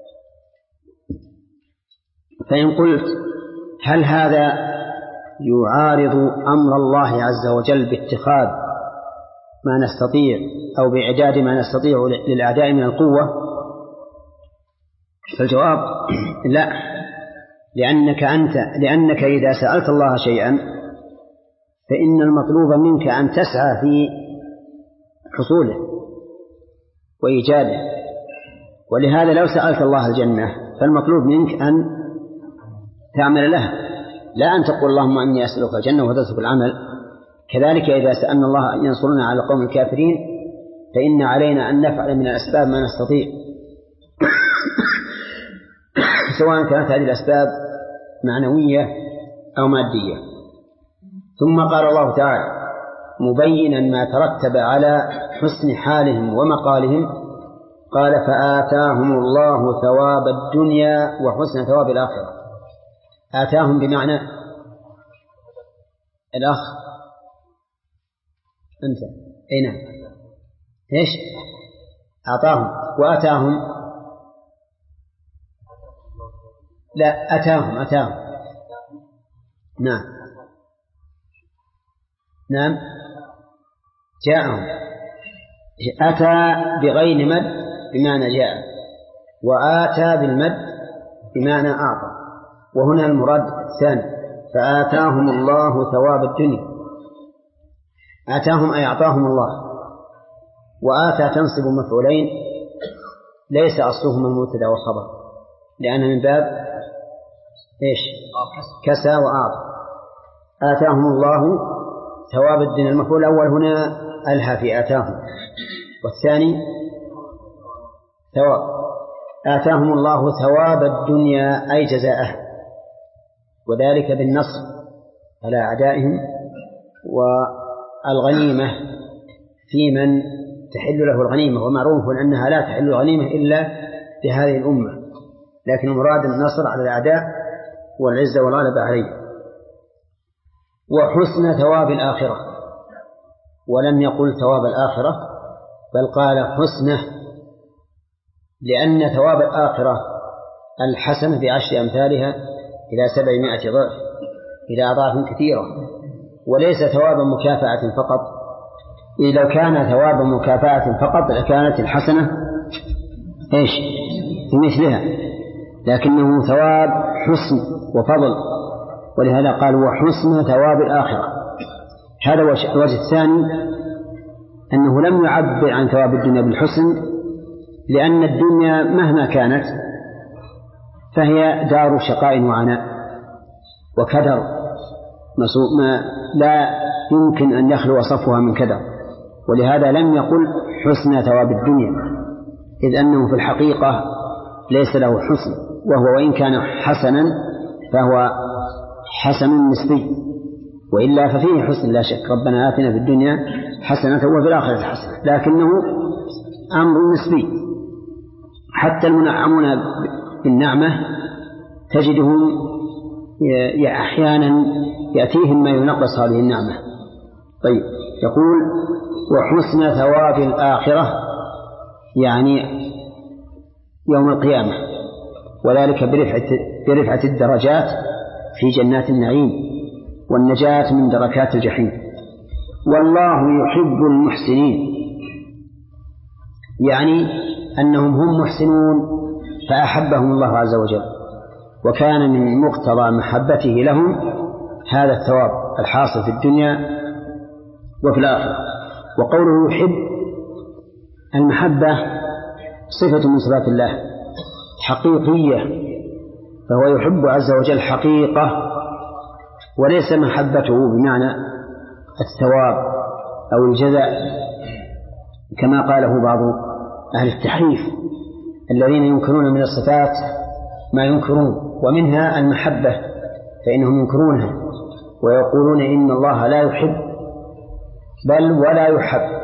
فإن قلت: هل هذا يعارض أمر الله عز وجل باتخاذ ما نستطيع أو بإعداد ما نستطيع للأعداء من القوة؟ فالجواب: لا، لأنك أنت لأنك إذا سألت الله شيئا فإن المطلوب منك أن تسعى في حصوله وإيجاده. ولهذا لو سألت الله الجنة فالمطلوب منك أن تعمل لها، لا أن تقول: اللهم أني أسألك الجنة وتترك العمل. كذلك إذا سألنا الله أن ينصرنا على القوم الكافرين فإن علينا أن نفعل من الأسباب ما نستطيع سواء كانت هذه الأسباب معنوية أو مادية. ثم قال الله تعالى مبينا ما ترتب على حسن حالهم ومقالهم، قال: فآتاهم الله ثواب الدنيا وحسن ثواب الآخرة. آتاهم بمعنى الأخ أنت أين إيش أعطاهم وآتاهم لا أتاهم أتاهم نعم نعم جاءهم. أتى بغير مد بمعنى جاء، وآتى بالمد بمعنى أعطى، وهنا المراد الثاني: فآتاهم الله ثواب الدنيا. آتاهم أي أعطاهم الله، وآتى تنصب مفعولين ليس أصلهما المبتدأ والخبر، لأن من باب إيش؟ كسى وأعطى. آتاهم الله ثواب الدنيا. المفعول الأول هنا ألها في آتاهم، والثاني ثواب. آتاهم الله ثواب الدنيا أي جزاءه، وذلك بالنصر على أعدائهم، والغنيمة في من تحل له الغنيمة، ومعروف أنها لا تحل الغنيمة إلا لهذه الأمة، لكن المراد النصر على الأعداء والعزة والغلبة عليه. وحسن ثواب الآخرة، ولم يقل ثواب الآخرة بل قال حسنه، لأن ثواب الآخرة الحسنة بعشر أمثالها إلى سبعمائة ضعف إلى أضعاف كثيرة، وليس ثوابا مكافأة فقط. إذا كان ثوابا مكافأة فقط لكانت الحسنة إيش بمثلها، لكنه ثواب حسن وفضل، ولهذا قال وحسن ثواب الآخرة. هذا الوجه الثاني أنه لم يعبر عن ثواب الدنيا بالحسن، لأن الدنيا مهما كانت فهي دار شقاء وعناء وكدر، ما لا يمكن أن يخلو صفها من كدر، ولهذا لم يقل حسن ثواب الدنيا، إذ أنه في الحقيقة ليس له حسن، وهو وإن كان حسنا فهو حسن نسبي، وإلا ففيه حسن لا شك. ربنا آتنا في الدنيا حسنة وفي الآخرة حسنة، لكنه أمر نسبي. حتى المنعمون بالنعمة تجدهم أحيانا يأتيهم ما ينقص هذه النعمة. طيب، يقول وحسن ثواب الآخرة يعني يوم القيامة، وذلك برفعة, برفعة الدرجات في جنات النعيم والنجاة من دركات الجحيم. والله يحب المحسنين، يعني أنهم هم محسنون فأحبهم الله عز وجل، وكان من مقتضى محبته لهم هذا الثواب الحاصل في الدنيا وفي الآخرة. وقوله يحب، المحبة صفة من صفات الله حقيقية، فهو يحب عز وجل حقيقة، وليس محبته بمعنى الثواب أو الجزاء كما قاله بعض أهل التحريف الذين ينكرون من الصفات ما ينكرون، ومنها المحبة فإنهم ينكرونها ويقولون إن الله لا يحب بل ولا يحب.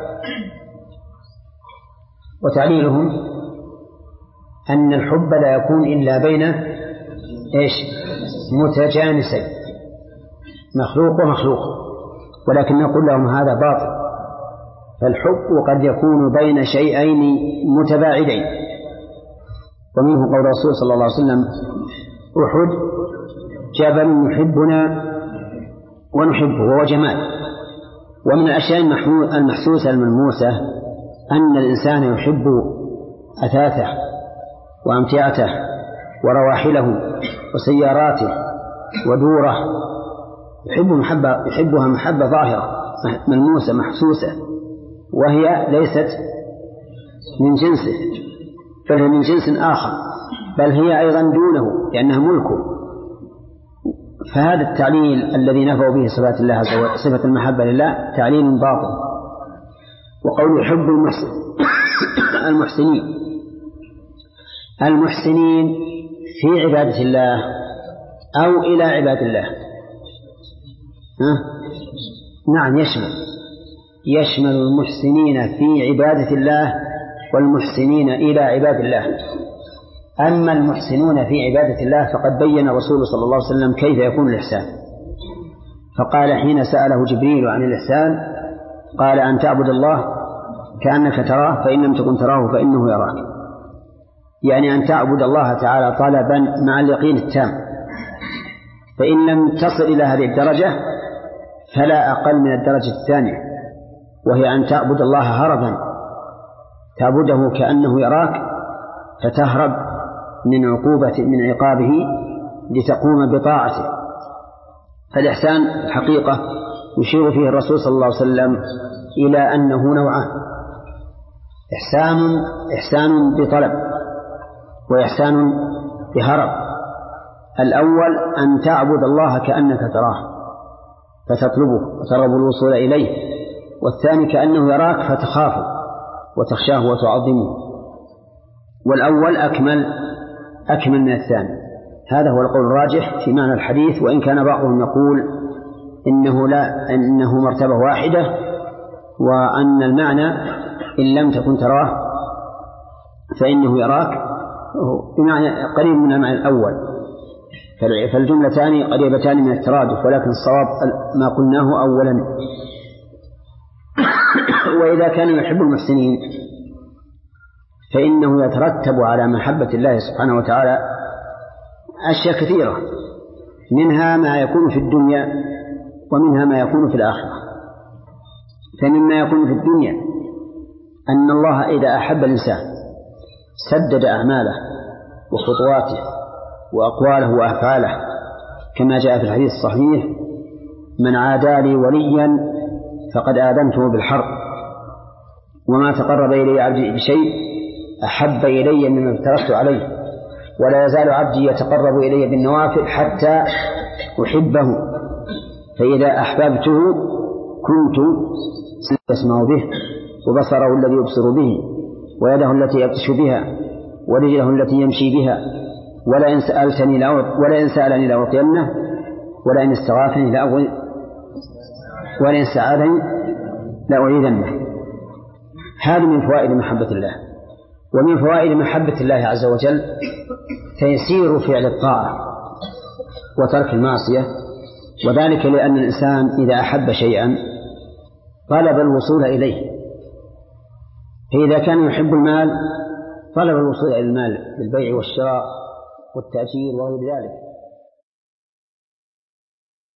وتعليلهم أن الحب لا يكون إلا بين إيش متجانسين، مخلوق ومخلوق، ولكن نقول لهم هذا باطل، فالحب قد يكون بين شيئين متباعدين. ومنه قول الرسول صلى الله عليه وسلم أحد جبل يحبنا ونحبه وهو جمال. ومن الأشياء المحسوسة الملموسة أن الإنسان يحب أثاثه وأمتعته ورواحله وسياراته ودوره، يحب محبة يحبها محبة ظاهرة ملموسة محسوسة، وهي ليست من جنسه بل من جنس آخر، بل هي أيضا دونه لأنها ملكه. فهذا التعليل الذي نفوا به صفات الله عز وجل صفة المحبة لله تعليل باطل. وقول يحب المحسن المحسنين المحسنين في عبادة الله أو إلى عباد الله، ها؟ نعم يشمل يشمل المحسنين في عبادة الله والمحسنين إلى عباد الله. أما المحسنون في عبادة الله فقد بين رسول صلى الله عليه وسلم كيف يكون الإحسان، فقال حين سأله جبريل عن الإحسان قال أن تعبد الله كأنك تراه فإن لم تكن تراه فإنه يراك، يعني أن تعبد الله تعالى طلبا مع اليقين التام. فإن لم تصل إلى هذه الدرجة فلا أقل من الدرجة الثانية، وهي أن تعبد الله هربا، تعبده كأنه يراك فتهرب من عقوبة من عقابه لتقوم بطاعته. فالإحسان الحقيقة يشير فيه الرسول صلى الله عليه وسلم إلى أنه نوعان: إحسان إحسان بطلب وإحسان بهرب. الأول أن تعبد الله كأنك تراه، فتطلبه وترغب الوصول إليه، والثاني كأنه يراك فتخافه وتخشاه وتعظمه. والأول أكمل أكمل من الثاني. هذا هو القول الراجح في معنى الحديث، وإن كان بعضهم يقول إنه لا إنه مرتبة واحدة، وأن المعنى إن لم تكن تراه فإنه يراك بمعنى قريب من المعنى الأول، فالجملتان قريبتان من الترادف، ولكن الصواب ما قلناه أولا. وإذا كان يحب المحسنين فإنه يترتب على محبة الله سبحانه وتعالى أشياء كثيرة، منها ما يكون في الدنيا ومنها ما يكون في الآخرة. فمما يكون في الدنيا أن الله إذا أحب الإنسان سدد أعماله وخطواته وأقواله وأفعاله، كما جاء في الحديث الصحيح: من عادى لي وليا فقد آذنته بالحرب، وما تقرب إلي عبدي بشيء أحب إلي مما افترضت عليه، ولا يزال عبدي يتقرب إلي بالنوافل حتى أحبه، فإذا أحببته كنت يسمع به، وبصره الذي يبصر به، ويده التي يبطش بها، ورجله التي يمشي بها، ولئن سألتني لأعطينه، ولئن سألني لأعطينه، ولئن استغاثني لأغوي، ولئن استعاذني لأعيذنه. هذه من فوائد محبة الله. ومن فوائد محبة الله عز وجل تيسير فعل الطاعة وترك المعصية، وذلك لأن الإنسان إذا أحب شيئا طلب الوصول إليه، فإذا كان يحب المال طلب الوصول إلى المال بالبيع والشراء والتأجير وغير ذلك.